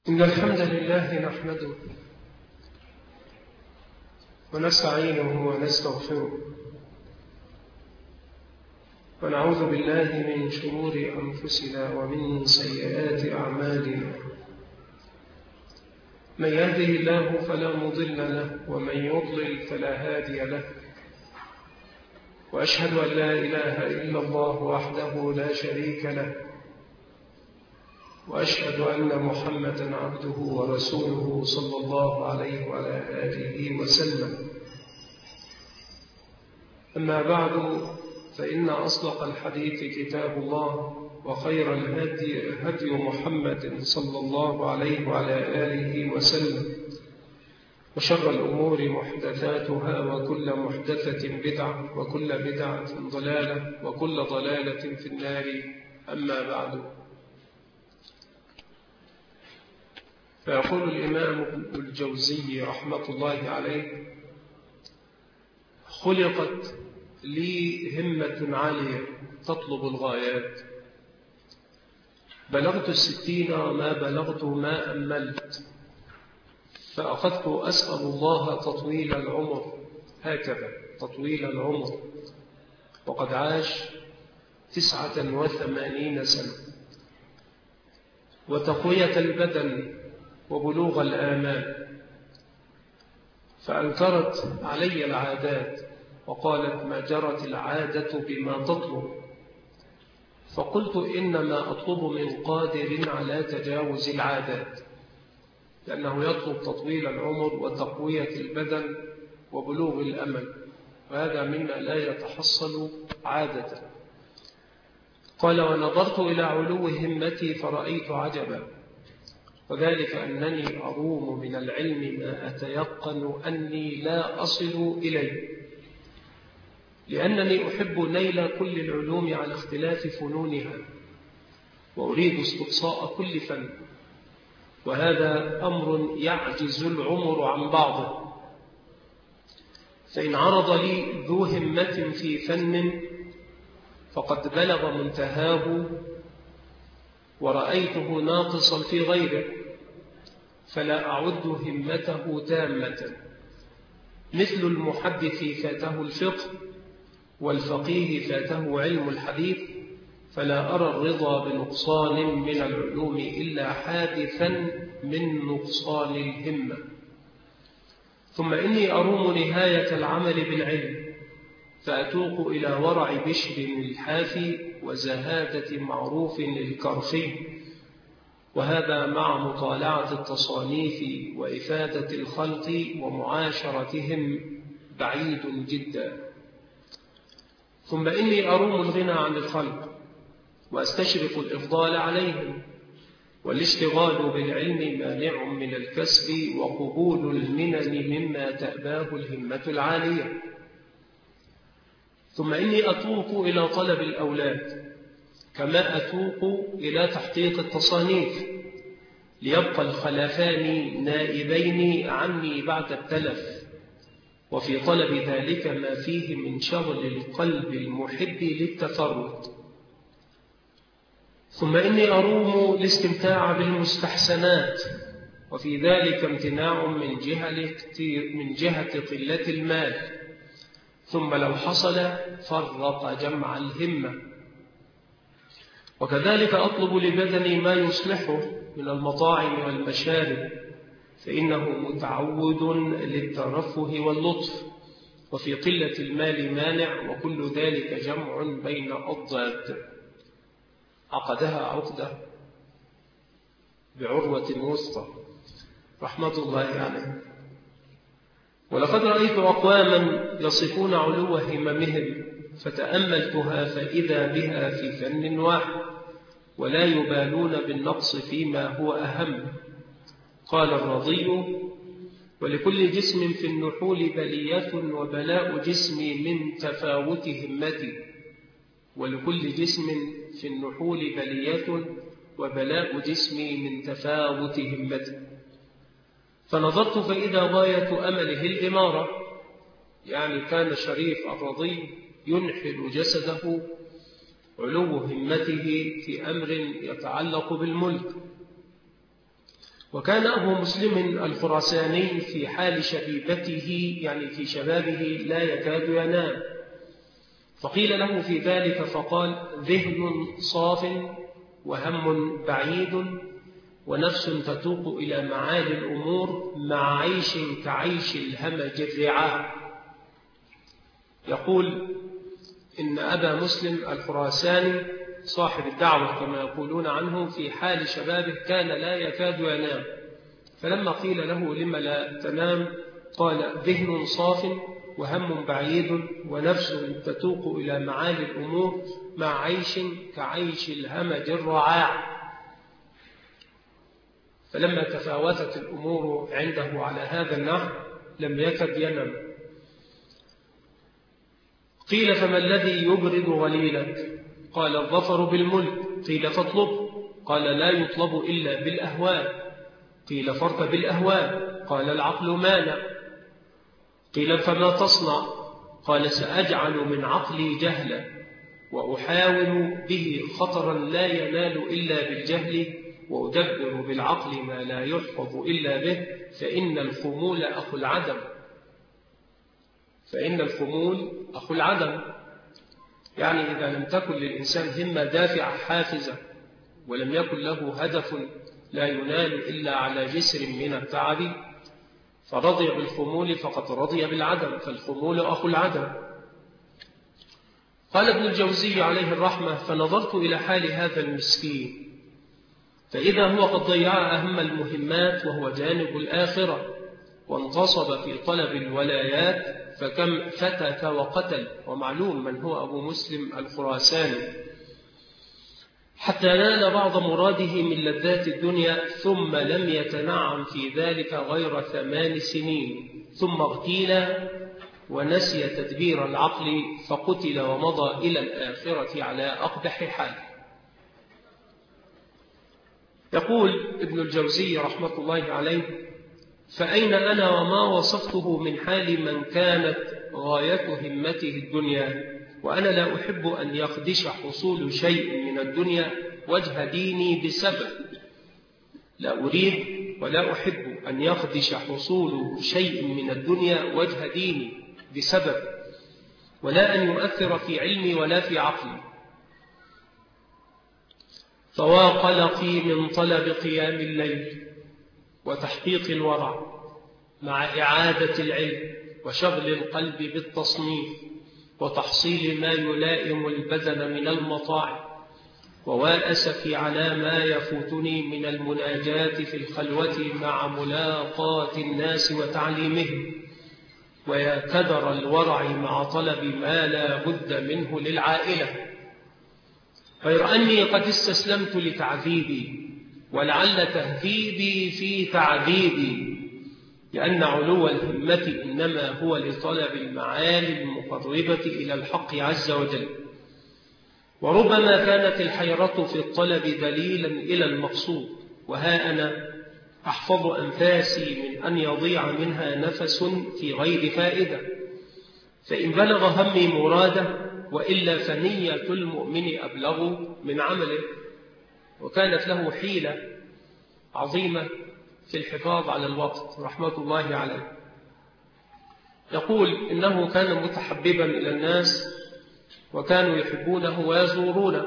إن الحمد لله نحمده ونستعينه ونستغفره ونعوذ بالله من شرور أنفسنا ومن سيئات أعمالنا. من يهده الله فلا مضل له ومن يضلل فلا هادي له، وأشهد أن لا إله إلا الله وحده لا شريك له، وأشهد أن محمدًا عبده ورسوله صلى الله عليه وعلى آله وسلم. أما بعد، فإن أصدق الحديث كتاب الله، وخير الهدي هدي محمد صلى الله عليه وعلى آله وسلم، وشر الأمور محدثاتها، وكل محدثة بدعة، وكل بدعة ضلالة، وكل ضلالة في النار. أما بعد، فيقول الإمام ابن الجوزي رحمة الله عليه: خلقت لي همة عالية تطلب الغايات، بلغت 60 وما بلغت ما أملت، فأخذت أسأل الله تطويل العمر، هكذا تطويل العمر، وقد عاش 89 سنة، وتقوية البدن وبلوغ الآمال. فأنكرت علي العادات وقالت: ما جرت العادة بما تطلب. فقلت: إنما أطلب من قادر على تجاوز العادات، لأنه يطلب تطويل العمر وتقوية البدن وبلوغ الأمل، وهذا مما لا يتحصل عادة. قال: ونظرت إلى علو همتي فرأيت عجبا، وذلك أنني أروم من العلم ما أتيقن أني لا أصل إليه، لأنني أحب نيل كل العلوم على اختلاف فنونها، وأريد استقصاء كل فن، وهذا أمر يعجز العمر عن بعضه. فإن عرض لي ذو همة في فن فقد بلغ منتهاه، ورأيته ناقصا في غيره، فلا أعد همته تامة، مثل المحدث فاته الفقه، والفقيه فاته علم الحديث، فلا أرى الرضا بنقصان من العلوم إلا حادثا من نقصان الهمة. ثم إني أروم نهاية العمل بالعلم، فأتوق إلى ورع بشر الحافي وزهادة معروف الكرخي، وهذا مع مطالعة التصانيف وإفادة الخلق ومعاشرتهم بعيد جدا. ثم إني أروم الغنى عن الخلق، وأستشرق الإفضال عليهم، والاشتغال بالعلم مانع من الكسب وقبول المنن مما تأباه الهمة العالية. ثم إني أتوق إلى طلب الأولاد، كما أتوق إلى تحقيق التصانيف، ليبقى الخلفان نائبين عني بعد التلف، وفي طلب ذلك ما فيه من شغل القلب المحب للتفرد. ثم إني أروم الاستمتاع بالمستحسنات، وفي ذلك امتناع من جهة قلة المال، ثم لو حصل فرق جمع الهمة. وكذلك أطلب لبدني ما يصلحه من المطاعم والمشارب، فإنه متعود للترفه واللطف، وفي قلة المال مانع، وكل ذلك جمع بين أضداد. عقدها عقدة بعروة وسطى رحمة الله عليه. ولقد رأيت أقواما يصفون علو هممهم، فتأملتها فإذا بها في فن واحد، ولا يبالون بالنقص فيما هو أهم. قال الرضي: ولكل جسم في النحول بلية، وبلاء جسمي من تفاوت همتي. ولكل جسم في النحول بلية، وبلاء جسمي من تفاوت همتي. فنظرت فإذا غاية أمله الإمارة، يعني كان شريف الرضي ينحل جسده علو همته في أمر يتعلق بالملك، وكان أبو مسلم الخراساني في حال شبيبته يعني في شبابه لا يكاد ينام، فقيل له في ذلك فقال: ذهن صاف وهم بعيد ونفس تتوق إلى معالي الأمور مع عيش كعيش الهمج الرعاع. يقول إن أبا مسلم الخراساني صاحب الدعوة كما يقولون عنه في حال شبابه كان لا يكاد ينام، فلما قيل له: لم لا تنام؟ قال: ذهن صاف وهم بعيد ونفس تتوق إلى معالي الأمور مع عيش كعيش الهمج الرعاع. فلما تفاوتت الأمور عنده على هذا النحو لم يكد ينم. قيل: فما الذي يبرد غليلك؟ قال: الظفر بالملك. قيل: فاطلب. قال: لا يطلب إلا بالأهواء. قيل: فاركب بالأهواء. قال: العقل مانع. قيل: فما تصنع؟ قال: سأجعل من عقلي جهلا وأحاول به خطرا لا ينال إلا بالجهل وأدبر بالعقل ما لا يحفظ إلا به، فإن الخمول أخو العدم. فإن الخمول أخو العدم، يعني إذا لم تكن للإنسان همة دافعة حافزة ولم يكن له هدف لا ينال إلا على جسر من التعب فرضي بالخمول فقد رضي بالعدم، فالخمول أخو العدم. قال ابن الجوزي عليه الرحمة: فنظرت إلى حال هذا المسكين فإذا هو قد ضيع أهم المهمات وهو جانب الآخرة، وانتصب في طلب الولايات فكم فتك وقتل، ومعلوم من هو أبو مسلم الخراساني، حتى نال بعض مراده من لذات الدنيا ثم لم يتنعم في ذلك غير 8 سنين، ثم اغتيل ونسي تدبير العقل فقتل ومضى إلى الآخرة على أقبح حال. يقول ابن الجوزي رحمة الله عليه: فأين أنا وما وصفته من حال من كانت غاية همته الدنيا، وأنا لا أحب أن يخدش حصول شيء من الدنيا وجه ديني بسبب، لا أريد ولا أحب أن يخدش حصول شيء من الدنيا وجه ديني بسبب، ولا أن يؤثر في علمي ولا في عقلي. فوا قلقي من طلب قيام الليل وتحقيق الورع مع إعادة العلم وشغل القلب بالتصنيف وتحصيل ما يلائم البدن من المطاعم، وواسفي على ما يفوتني من المناجاة في الخلوة مع ملاقاة الناس وتعليمهم، ويا كدر الورع مع طلب ما لا بد منه للعائلة، غير أني قد استسلمت لتعذيبي ولعل تهذيبي في تعذيبي، لأن علو الهمة إنما هو لطلب المعالي المقربة إلى الحق عز وجل، وربما كانت الحيرة في الطلب دليلا إلى المقصود، وها أنا أحفظ أنفاسي من أن يضيع منها نفس في غير فائدة، فإن بلغ همي مراده وإلا فنية المؤمن أبلغ من عمله. وكانت له حيلة عظيمة في الحفاظ على الوقت رحمة الله عليه. يقول إنه كان متحببا إلى الناس وكانوا يحبونه ويزورونه،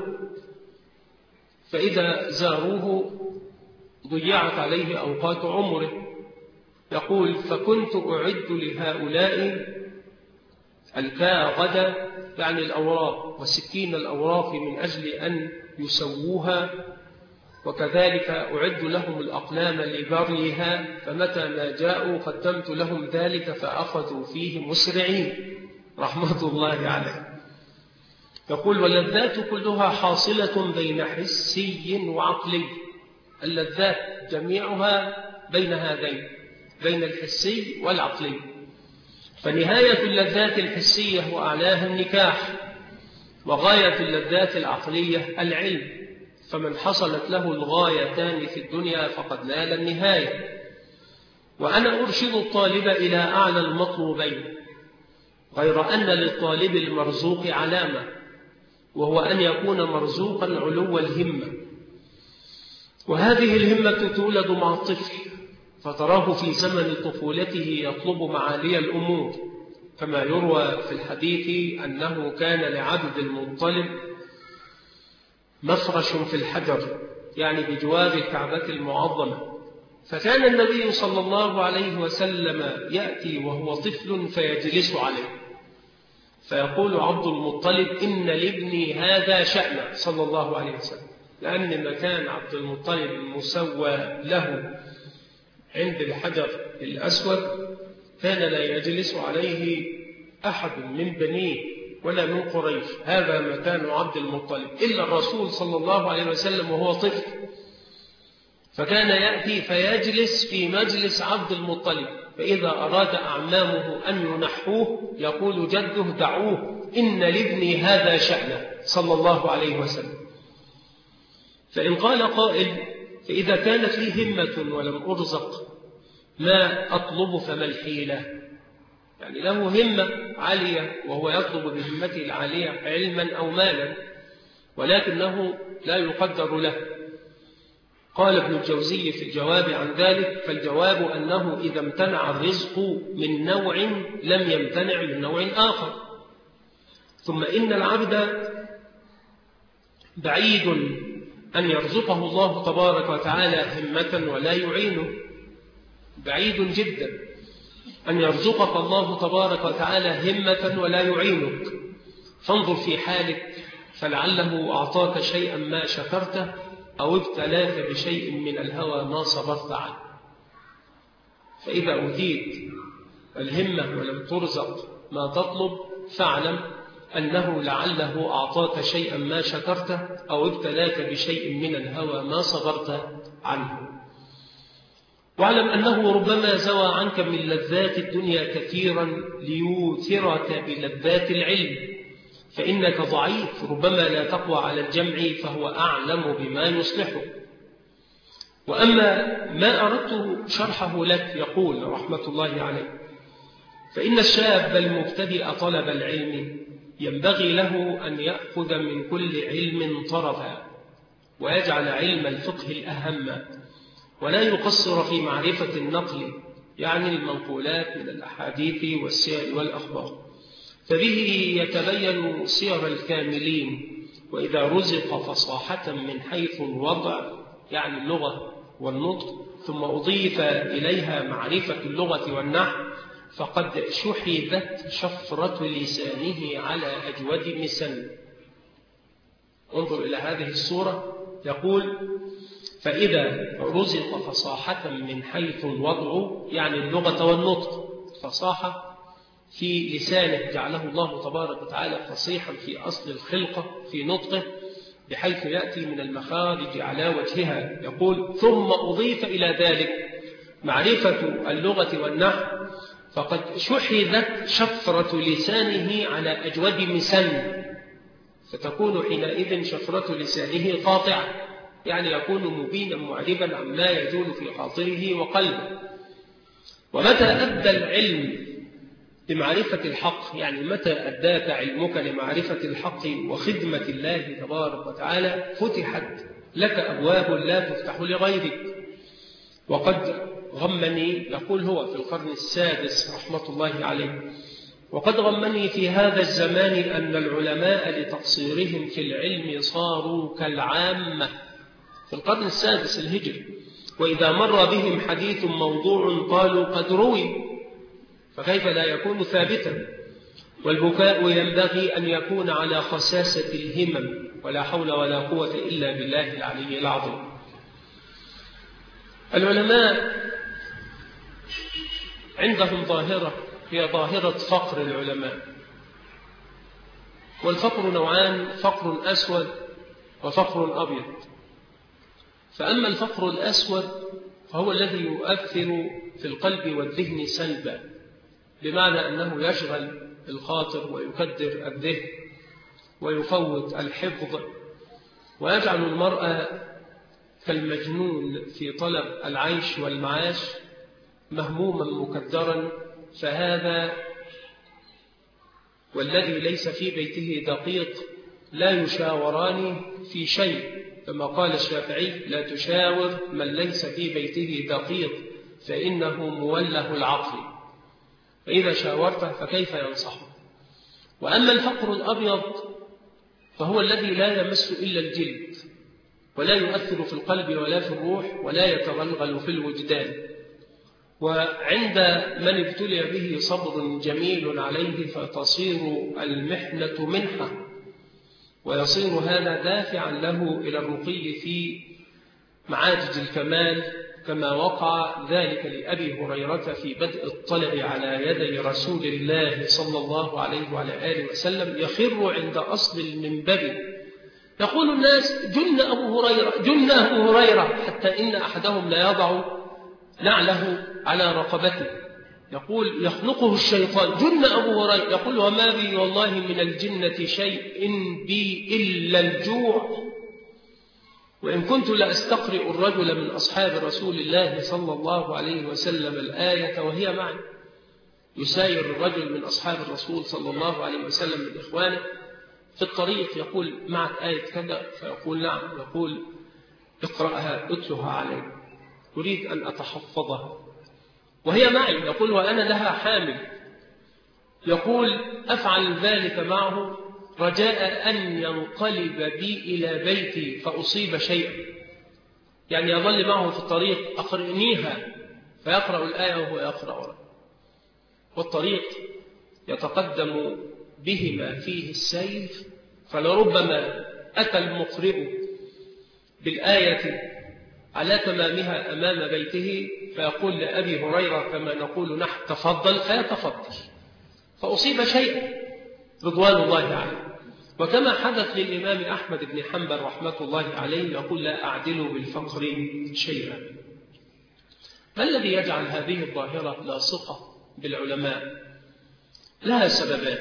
فإذا زاروه ضيعت عليه أوقات عمره. يقول: فكنت أعد لهؤلاء الكاء غدا، يعني الأوراق وسكين الأوراق من أجل أن يسووها، وكذلك أعد لهم الأقلام لبريها، فمتى ما جاءوا قدمت لهم ذلك فأخذوا فيه مسرعين رحمة الله عليه. يقول: واللذات كلها حاصلة بين حسي وعقلي، اللذات جميعها بين هذين، بين الحسي والعقلي، فنهاية اللذات الحسية وأعلاها النكاح، وغاية اللذات العقلية العلم، فمن حصلت له الغايتان في الدنيا فقد نال النهاية. وأنا أرشد الطالب إلى أعلى المطلوبين، غير أن للطالب المرزوق علامة، وهو أن يكون مرزوقا علو الهمة، وهذه الهمة تولد مع الطفل، فتراه في زمن طفولته يطلب معالي الأمور، كما يروى في الحديث أنه كان لعبد المطلب مفرش في الحجر، يعني بجوار الكعبة المعظمة، فكان النبي صلى الله عليه وسلم يأتي وهو طفل فيجلس عليه، فيقول عبد المطلب: إن لابني هذا شأنه صلى الله عليه وسلم، لأن مكان عبد المطلب المسوى له عند الحجر الأسود كان لا يجلس عليه أحد من بنيه ولا من قريش، هذا مكان عبد المطلب، إلا الرسول صلى الله عليه وسلم وهو طفل، فكان يأتي فيجلس في مجلس عبد المطلب، فإذا أراد أعمامه أن ينحوه يقول جده: دعوه، إن لابني هذا شأنه صلى الله عليه وسلم. فإن قال قائل: فإذا كانت لي همة ولم أرزق ما أطلب فما الحيلة؟ يعني له همة عالية وهو يطلب بهمته العالية علما أو مالا، ولكنه لا يقدر له. قال ابن الجوزي في الجواب عن ذلك: فالجواب أنه إذا امتنع الرزق من نوع لم يمتنع من نوع آخر. ثم إن العبد بعيد أن يرزقه الله تبارك وتعالى همة ولا يعينه، بعيد جدا أن يرزقك الله تبارك وتعالى همة ولا يعينك. فانظر في حالك، فلعله أعطاك شيئا ما شكرته، أو ابتلاك بشيء من الهوى ما صبرت عنه. فإذا أوتيت الهمة ولم ترزق ما تطلب فاعلم أنه لعله أعطاك شيئا ما شكرته، أو ابتلاك بشيء من الهوى ما صبرت عنه. واعلم أنه ربما زوى عنك من لذات الدنيا كثيرا ليوثرك بلذات العلم، فإنك ضعيف ربما لا تقوى على الجمع، فهو أعلم بما يصلحه. وأما ما أردت شرحه لك، يقول رحمة الله عليه: فإن الشاب المبتدئ طلب العلم ينبغي له أن يأخذ من كل علم طرفا، ويجعل علم الفقه الأهم، ولا يقصر في معرفة النقل، يعني المنقولات من الأحاديث والسير والأخبار، فبه يتبين سير الكاملين. وإذا رزق فصاحة من حيث الوضع، يعني اللغة والنطق، ثم أضيف إليها معرفة اللغة والنحو، فقد شحذت شفرة لسانه على أجود مسن. انظر إلى هذه الصورة، يقول: فإذا رزق فصاحة من حيث الوضع، يعني اللغة والنطق، فصاحة في لسانه جعله الله تبارك وتعالى فصيحا في أصل الخلقة في نطقه، بحيث يأتي من المخارج على وجهها. يقول: ثم أضيف إلى ذلك معرفة اللغة والنحو، فقد شحذت شفرة لسانه على أجود مسن، فتكون حينئذ شفرة لسانه قاطعة، يعني يكون مبينا معربا عما يجول في خاطره وقلبه. ومتى أدى العلم بمعرفة الحق، يعني متى أداك علمك لمعرفة الحق وخدمة الله تبارك وتعالى، فتحت لك أبواب لا تفتح لغيرك. وقد غمني، يقول هو في القرن السادس رحمة الله عليه: وقد غمني في هذا الزمان أن العلماء لتقصيرهم في العلم صاروا كالعامة، في القرن السادس الهجري، وإذا مر بهم حديث موضوع قالوا قد روي، فكيف لا يكون ثابتا؟ والبكاء ينبغي أن يكون على خساسة الهمم، ولا حول ولا قوة إلا بالله العلي العظيم. العلماء عندهم ظاهرة، هي ظاهرة فقر العلماء. والفقر نوعان: فقر أسود وفقر أبيض. فأما الفقر الأسود فهو الذي يؤثر في القلب والذهن سلبا، بمعنى أنه يشغل الخاطر ويكدر الذهن ويفوت الحفظ، ويجعل المرء كالمجنون في طلب العيش والمعاش، مهموما مكدرا. فهذا والذي ليس في بيته دقيق لا يشاوران في شيء، كما قال الشافعي: لا تشاور من ليس في بيته دقيق فإنه موله العقل. فإذا شاورته فكيف ينصحه؟ وأما الفقر الأبيض فهو الذي لا يمس إلا الجلد، ولا يؤثر في القلب ولا في الروح، ولا يتغلغل في الوجدان. وعند من ابتلي به صبر جميل عليه فتصير المحنة منحة، ويصير هذا دافعا له إلى الرقي في معاجز الكمال، كما وقع ذلك لأبي هريرة في بدء الطلب على يدي رسول الله صلى الله عليه وعلى آله وسلم، يخر عند أصل المنبر يقول الناس: جن أبو هريرة، جن أبو هريرة، حتى إن أحدهم لا يضع نعله على رقبته، يقول: يخنقه الشيطان: جن أبو هريرة. يقول: وما بي والله من الجنة شيء إن بي إلا الجوع، وإن كنت لأستقرئ الرجل من أصحاب رسول الله صلى الله عليه وسلم الآية وهي معي. يساير الرجل من أصحاب الرسول صلى الله عليه وسلم من إخوانه في الطريق، يقول: معك آية كذا؟ فيقول: نعم. يقول: اقرأها، اتلها علي، أريد أن أتحفظها وهي معي. يقول: وأنا لها حامل. يقول: أفعل ذلك معه رجاء أن ينقلب بي إلى بيتي فأصيب شيئا، يعني يظل معه في الطريق: أقرئنيها، فيقرأ الآية وهو يقرأ، والطريق يتقدم بهما فيه السيف، فلربما أتى المقرئ بالآية على تمامها أمام بيته فيقول لأبي هريرة كما نقول نحن: تفضل، فيتفضل، فأصيب شيئا رضوان الله عليه. وكما حدث للإمام أحمد بن حنبل رحمة الله عليه، يقول: لا أعدل بالفقر شيئا. ما الذي يجعل هذه الظاهرة لاصقة بالعلماء؟ لها سببان.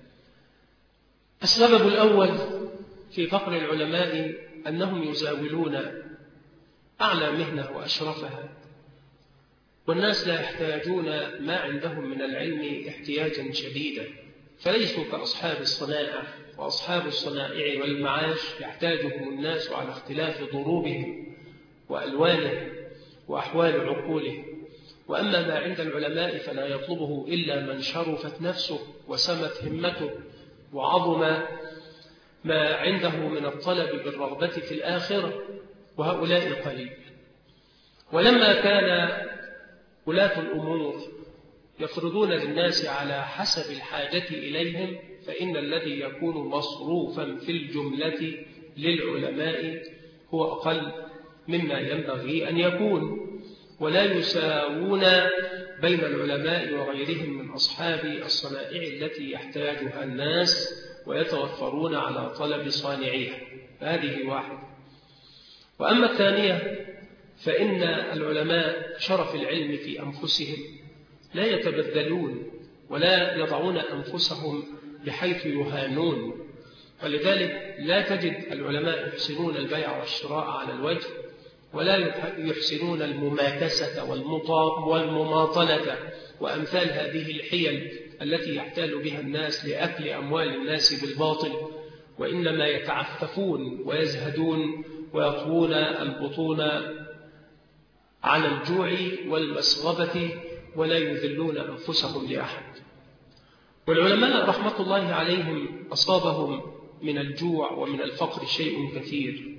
السبب الأول في فقر العلماء أنهم يزاولون أعلى مهنة وأشرفها، والناس لا يحتاجون ما عندهم من العلم احتياجا شديدا، فليسوا كأصحاب الصنائع، وأصحاب الصنائع والمعاش يحتاجهم الناس على اختلاف ضروبهم وألوانهم وأحوال عقولهم. وأما ما عند العلماء فلا يطلبه إلا من شرفت نفسه وسمت همته وعظم ما عنده من الطلب بالرغبة في الآخرة، وهؤلاء قليل. ولما كان ولاة الأمور يفرضون للناس على حسب الحاجة إليهم، فإن الذي يكون مصروفا في الجملة للعلماء هو أقل مما ينبغي أن يكون، ولا يساوون بين العلماء وغيرهم من أصحاب الصنائع التي يحتاجها الناس ويتوفرون على طلب صانعيها. هذه واحدة. وأما الثانية فإن العلماء شرف العلم في أنفسهم، لا يتبذلون ولا يضعون أنفسهم بحيث يهانون، ولذلك لا تجد العلماء يحسنون البيع والشراء على الوجه، ولا يحسنون المماكسة والمماطلة وأمثال هذه الحيل التي يحتال بها الناس لأكل أموال الناس بالباطل، وإنما يتعففون ويزهدون ويطوون البطون على الجوع والمسغبة ولا يذلون أنفسهم لأحد. والعلماء رحمة الله عليهم أصابهم من الجوع ومن الفقر شيء كثير،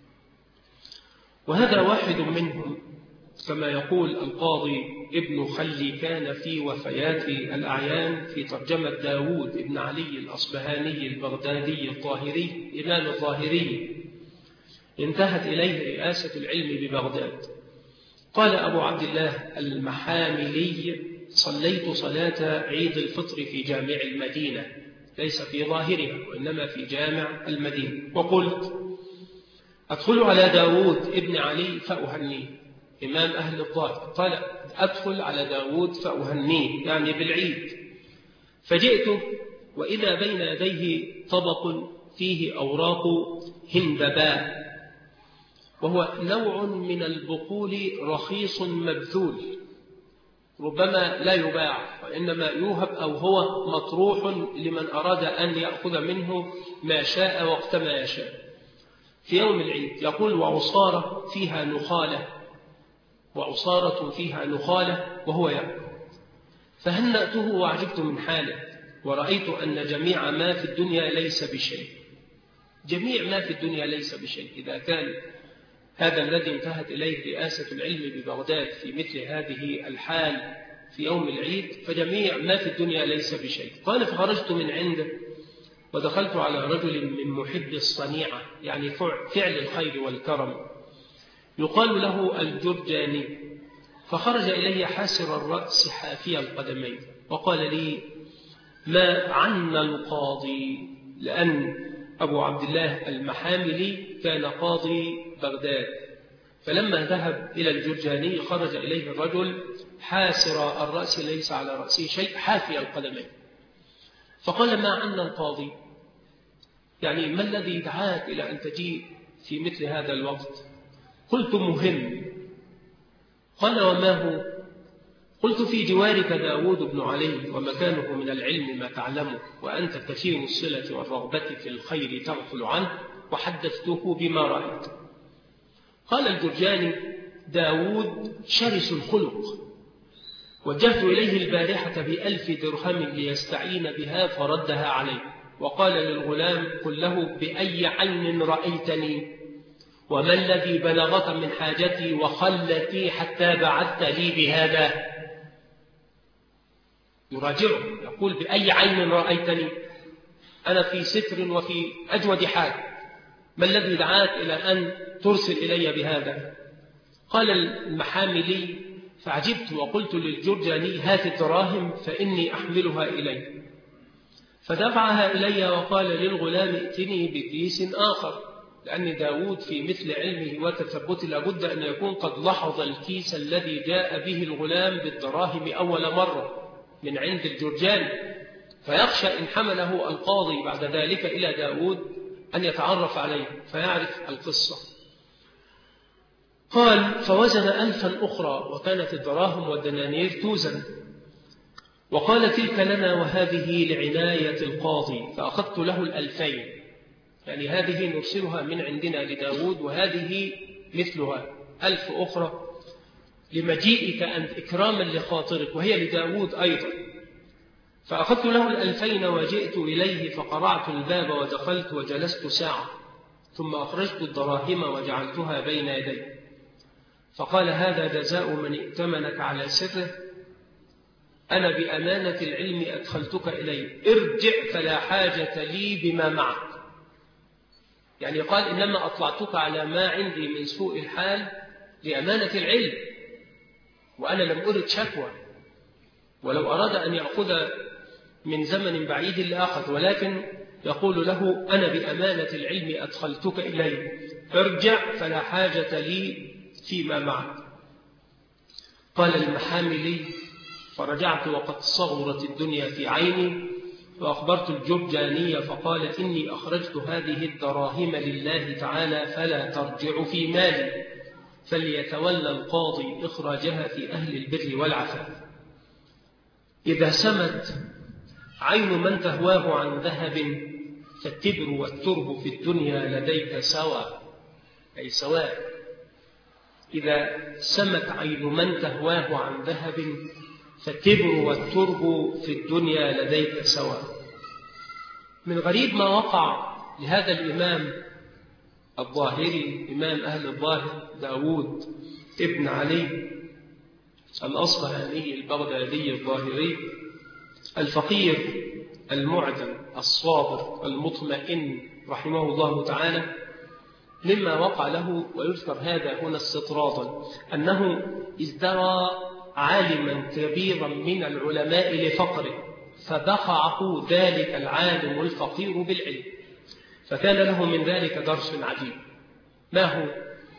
وهذا واحد منهم كما يقول القاضي ابن خلي كان في وفيات الأعيان في ترجمة داود ابن علي الأصبهاني البغدادي الظاهري إمام الظاهري انتهت إليه رئاسة العلم ببغداد. قال أبو عبد الله المحاملي: صليت صلاة عيد الفطر في جامع المدينة، ليس في ظاهرها وإنما في جامع المدينة، وقلت: أدخل على داود ابن علي فأهنيه، إمام أهل الظاهر. قال: أدخل على داود فأهنيه، يعني بالعيد. فجئت وإذا بين يديه طبق فيه أوراق هندباء، وهو نوع من البقول رخيص مبذول، ربما لا يباع وإنما يوهب أو هو مطروح لمن أراد أن يأخذ منه ما شاء وقت ما يشاء. في يوم العيد يقول وعصارة فيها نخالة، وعصارة فيها نخالة وهو يأكل، فهنأته وعجبت من حاله، ورأيت أن جميع ما في الدنيا ليس بشيء. جميع ما في الدنيا ليس بشيء. إذا كان هذا الذي انتهت إليه رئاسة العلم ببغداد في مثل هذه الحال في يوم العيد، فجميع ما في الدنيا ليس بشيء. قال فخرجت من عنده ودخلت على رجل من محب الصنيعة، يعني فعل الخير والكرم، يقال له الجرجاني، فخرج إلي حاسر الرأس حافي القدمين وقال لي ما عنا القاضي، لأن أبو عبد الله المحاملي كان قاضي بغداد. فلما ذهب إلى الجرجاني خرج إليه الرجل حاسر الرأس ليس على رأسه شيء حافي القدمين، فقال ما عنا القاضي، يعني ما الذي دعاك إلى أن تجيء في مثل هذا الوقت؟ قلت مهم. قال وما هو؟ قلت في جوارك داود بن علي ومكانه من العلم ما تعلمه، وأنت كثير الصلة والرغبة في الخير تغفل عنه، وحدثته بما رأيت. قال الجرجاني داود شرس الخلق، وجهت إليه البارحة ب1000 درهم ليستعين بها فردها عليه، وقال للغلام قل له بأي عين رأيتني، وما الذي بلغك من حاجتي وخلتي حتى بعثت لي بهذا؟ يراجعه يقول بأي عين رأيتني، أنا في ستر وفي أجود حال، ما الذي دعاك إلى أن ترسل إلي بهذا؟ قال المحاملي فعجبت وقلت للجرجاني هات الدراهم فإني أحملها إلي، فدفعها إلي وقال للغلام ائتني بكيس آخر، لأن داود في مثل علمه وتثبته لابد أن يكون قد لاحظ الكيس الذي جاء به الغلام بالدراهم أول مرة من عند الجرجاني، فيخشى إن حمله القاضي بعد ذلك إلى داود أن يتعرف عليه فيعرف القصة. قال فوزن 1000 أخرى، وكانت الدراهم والدنانير توزن، وقال تلك لنا وهذه لعناية القاضي، فأخذت له 2000، يعني هذه نرسلها من عندنا لداود، وهذه مثلها 1000 أخرى لمجيئك أنت إكراما لخاطرك، وهي لداود أيضا. فأخذت له 2000 وجئت إليه فقرعت الباب ودخلت وجلست ساعة، ثم أخرجت الدراهم وجعلتها بين يدي، فقال هذا جزاء من ائتمنك على سره، أنا بأمانة العلم أدخلتك إليه، ارجع فلا حاجة لي بما معك. يعني قال إنما أطلعتك على ما عندي من سوء الحال لأمانة العلم، وأنا لم أرد شكوى، ولو أراد أن يأخذ من زمن بعيد لأخذ، ولكن يقول له أنا بأمانة العلم أدخلتك إليه، ارجع فلا حاجة لي فيما معك. قال المحاملي فرجعت وقد صغرت الدنيا في عيني، وأخبرت الجرجاني فقال إني أخرجت هذه الدراهم لله تعالى فلا ترجع في مالي، فليتولى القاضي إخراجها في أهل البر والعفاف. إذا سمت عين من تهواه عن ذهب فالتبر والترب في الدنيا لديك سواء، أي سواء. إذا سمت عين من تهواه عن ذهب فالتبر والترب في الدنيا لديك سواء. من غريب ما وقع لهذا الإمام الظاهري، إمام أهل الظاهر داود ابن علي الأصفهاني البغدادي الظاهري الفقير المعدم الصابر المطمئن رحمه الله تعالى، مما وقع له، ويذكر هذا هنا استطرادا، أنه ازدرى عالما كبيرا من العلماء لفقره، فدفعه ذلك العالم الفقير بالعلم، فكان له من ذلك درس عجيب. ما هو؟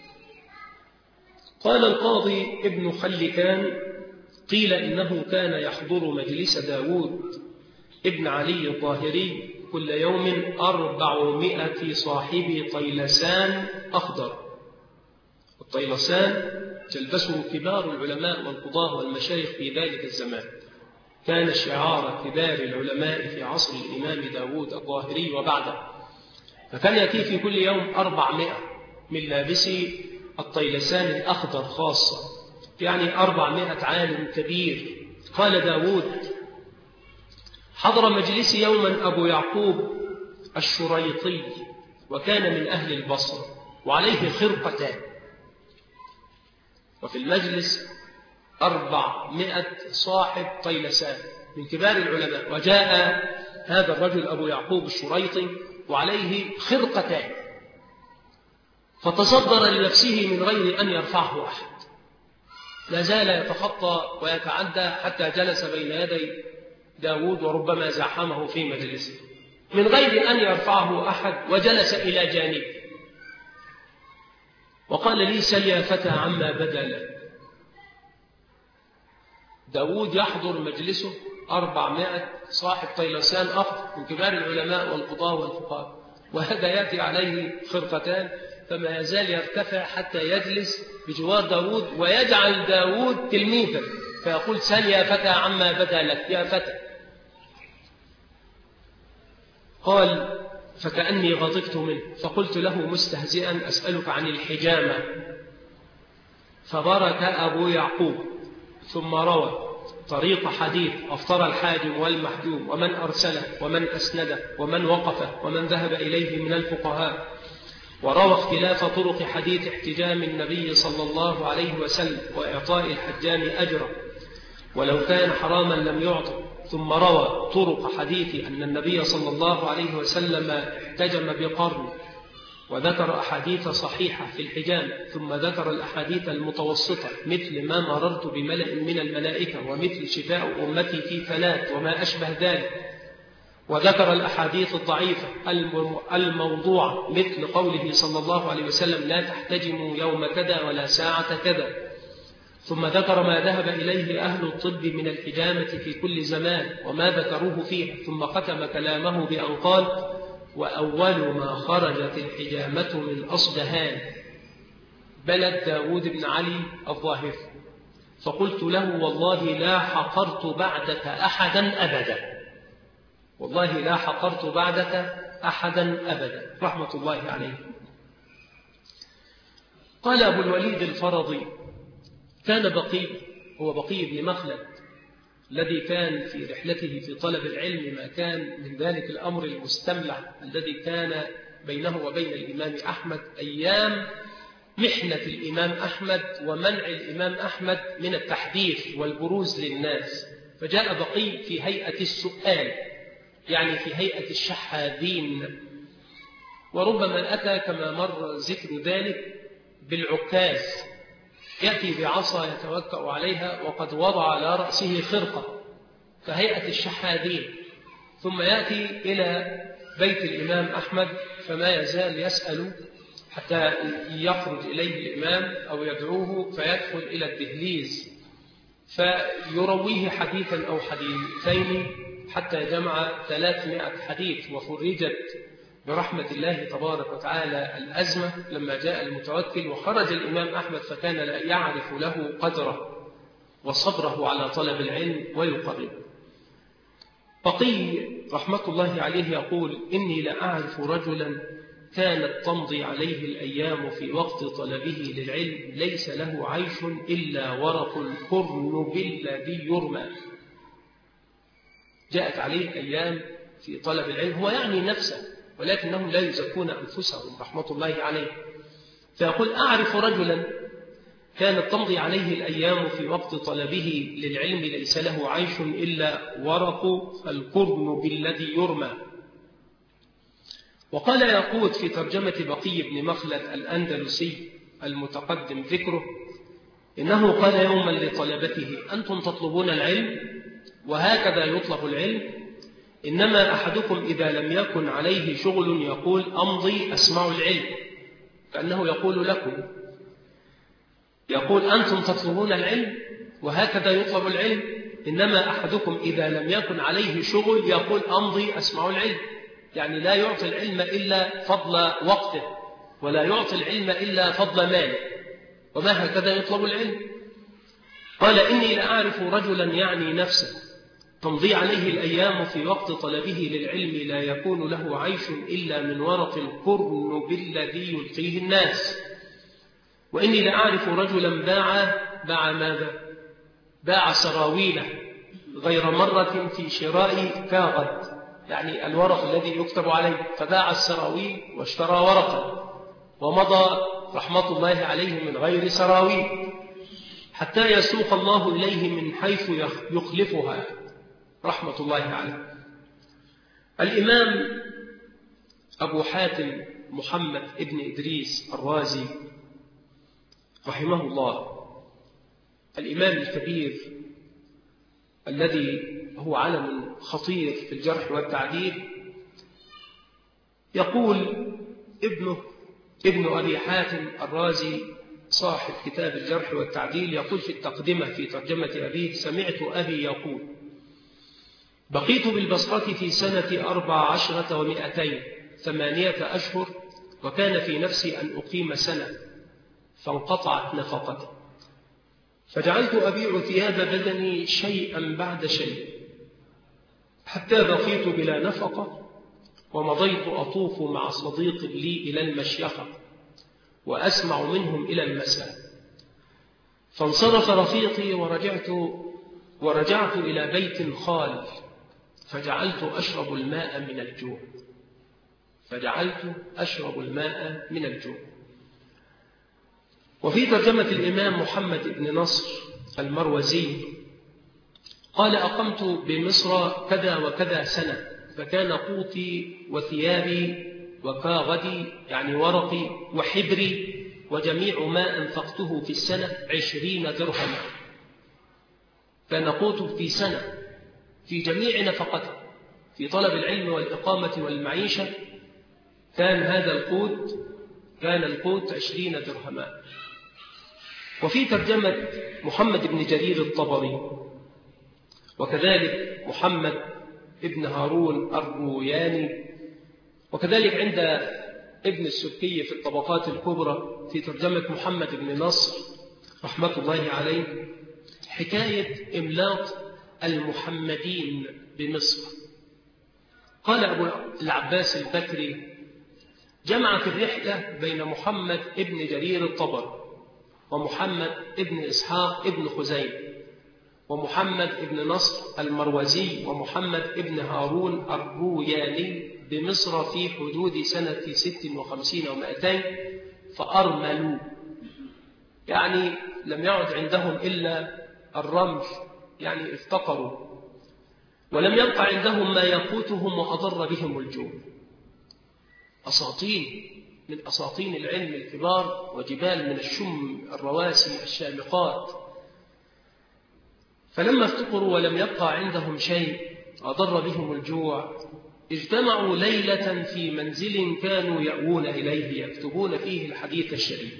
قال القاضي ابن خلكان قيل إنه كان يحضر مجلس داود ابن علي الظاهري كل يوم 400 صاحب طيلسان أخضر، الطيلسان تلبسه كبار العلماء والقضاة والمشايخ في ذلك الزمان، كان شعار كبار العلماء في عصر الإمام داود الظاهري وبعده، فكان يأتي في كل يوم 400 من لابسي الطيلسان الأخضر خاصة، يعني 400 عالم كبير. قال داود: حضر مجلسي يوما أبو يعقوب الشريطي، وكان من أهل البصرة، وعليه خرقتان، وفي المجلس 400 صاحب طيلسان من كبار العلماء، وجاء هذا الرجل أبو يعقوب الشريطي وعليه خرقتان، فتصدر لنفسه من غير أن يرفعه أحد، لا زال يتخطى ويتعدى حتى جلس بين يدي داود وربما زاحمه في مجلسه من غير أن يرفعه أحد، وجلس إلى جانبه وقال لي: سل يا فتى عما بدا لك. داود يحضر مجلسه 400 صاحب طيلسان أخضر من كبار العلماء والقضاة والفقهاء، وهذا يأتي عليه خرقتان، فما يزال يرتفع حتى يجلس بجوار داود ويجعل داود تلميذا، فيقول: سل يا فتى عما بدا لك يا فتى. قال: فكأني غضبت منه، فقلت له مستهزئا: أسألك عن الحجامة. فبرك أبو يعقوب ثم روى طريق حديث أفطر الحاجم والمحجوم ومن أرسله ومن أسنده ومن وقفه ومن ذهب إليه من الفقهاء، وروى اختلاف طرق حديث احتجام النبي صلى الله عليه وسلم وإعطاء الحجام أجره ولو كان حراما لم يعطى، ثم روى طرق حديث أن النبي صلى الله عليه وسلم احتجم بقرن، وذكر أحاديث صحيحة في الحجام، ثم ذكر الأحاديث المتوسطة مثل ما مررت بملأ من الملائكة ومثل شفاء أمتي في 3 وما أشبه ذلك، وذكر الأحاديث الضعيفة الموضوعة مثل قوله صلى الله عليه وسلم: لا تحتجموا يوم كذا ولا ساعة كذا، ثم ذكر ما ذهب إليه أهل الطب من الحجامة في كل زمان وما ذكروه فيه، ثم ختم كلامه بأن قال: وأول ما خرجت الحجامة من أصدهان بلد داود بن علي الظاهر. فقلت له: والله لا حقرت بعدك أحدا أبدا، والله لا حقرت بعدك أحدا أبدا، رحمة الله عليه. قال أبو الوليد الفرضي: كان بقي بن مخلد الذي كان في رحلته في طلب العلم ما كان من ذلك الأمر المستملع الذي كان بينه وبين الإمام أحمد أيام محنة الإمام أحمد ومنع الإمام أحمد من التحديث والبروز للناس، فجاء بقي في هيئة السؤال، يعني في هيئة الشحاذين، وربما أتى كما مر ذكر ذلك بالعكاز، يأتي بعصا يتوكأ عليها وقد وضع على رأسه خرقة كهيئة الشحاذين، ثم يأتي إلى بيت الإمام أحمد فما يزال يسأل حتى يخرج إليه الإمام أو يدعوه فيدخل إلى الدهليز فيرويه حديثا أو حديثين حتى جمع 300 حديث، وفرجت برحمة الله تبارك وتعالى الأزمة لما جاء المتوكل وخرج الإمام أحمد، فكان لا يعرف له قدره وصبره على طلب العلم ويقربه. بقي رحمة الله عليه يقول: إني لأعرف رجلا كانت تمضي عليه الأيام في وقت طلبه للعلم ليس له عيش إلا ورق القرن بالذي يرمى. جاءت عليه أيام في طلب العلم، هو يعني نفسه ولكنهم لا يزكون أنفسهم رحمة الله عليه، فيقول: أعرف رجلا كانت تمضي عليه الأيام في وقت طلبه للعلم ليس له عيش إلا ورق القرن بالذي يرمى. وقال ياقوت في ترجمة بقي بن مخلد الأندلسي المتقدم ذكره: إنه قال يوما لطلبته: أنتم تطلبون العلم وهكذا يطلب العلم، إنما أحدكم إذا لم يكن عليه شغل يقول أمضي أسمع العلم، كأنه يقول لكم، يقول أنتم تطلبون العلم وهكذا يطلب العلم، إنما أحدكم إذا لم يكن عليه شغل يقول أمضي أسمع العلم، يعني لا يعطي العلم إلا فضل وقته ولا يعطي العلم إلا فضل ماله، وما هكذا يطلب العلم. قال إني لأعرف رجلا يعني نفسه تمضي عليه الأيام في وقت طلبه للعلم لا يكون له عيش إلا من ورق القرنب الذي يلقيه الناس. وإني لأعرف رجلا باع ماذا؟ باع سراويله غير مرة في شراء كاغد، يعني الورق الذي يكتب عليه، فباع السراويل واشترى ورقا ومضى رحمة الله عليه من غير سراويل حتى يسوق الله إليه من حيث يخلفها رحمة الله عليه. الإمام أبو حاتم محمد ابن إدريس الرازي رحمه الله، الإمام الكبير الذي هو علم خطير في الجرح والتعديل، يقول ابن أبي حاتم الرازي صاحب كتاب الجرح والتعديل، يقول في التقدمة في ترجمة أبيه: سمعت أبي يقول: بقيت بالبصرة في سنة 14 و200 8 أشهر، وكان في نفسي أن أقيم سنة، فانقطعت نفقتي، فجعلت أبيع ثياب بدني شيئا بعد شيء، حتى بقيت بلا نفقة، ومضيت أطوف مع صديق لي إلى المشيخة وأسمع منهم إلى المساء، فانصرف رفيقي ورجعت إلى بيت خال، فجعلت أشرب الماء من الجوع. وفي ترجمة الإمام محمد بن نصر المروزي قال: أقمت بمصر كذا وكذا سنة، فكان قوتي وثيابي وكاغدي يعني ورقي وحبري وجميع ما أنفقته في السنة 20 درهما. كان قوت في سنة في جميع نفقته في طلب العلم والإقامة والمعيشة، كان القوت 20 درهما. وفي ترجمة محمد بن جرير الطبري وكذلك محمد ابن هارون الروياني، وكذلك عند ابن السبكي في الطبقات الكبرى في ترجمة محمد بن نصر رحمة الله عليه، حكاية إملاط المحمدين بمصر. قال أبو العباس البكري: جمعت الرحلة بين محمد ابن جرير الطبري ومحمد ابن إسحاق ابن خزيمة ومحمد ابن نصر المروزي ومحمد ابن هارون الروياني بمصر في حدود سنة 56 و200، فأرملوا، يعني لم يعد عندهم إلا الرمل، يعني افتقروا، ولم يبق عندهم ما يقوتهم وأضر بهم الجوع. أساطين من أساطين العلم الكبار، وجبال من الشم الرواسي الشامقات. فلما افتقروا ولم يبقى عندهم شيء أضر بهم الجوع، اجتمعوا ليلة في منزل كانوا يأوون إليه يكتبون فيه الحديث الشريف،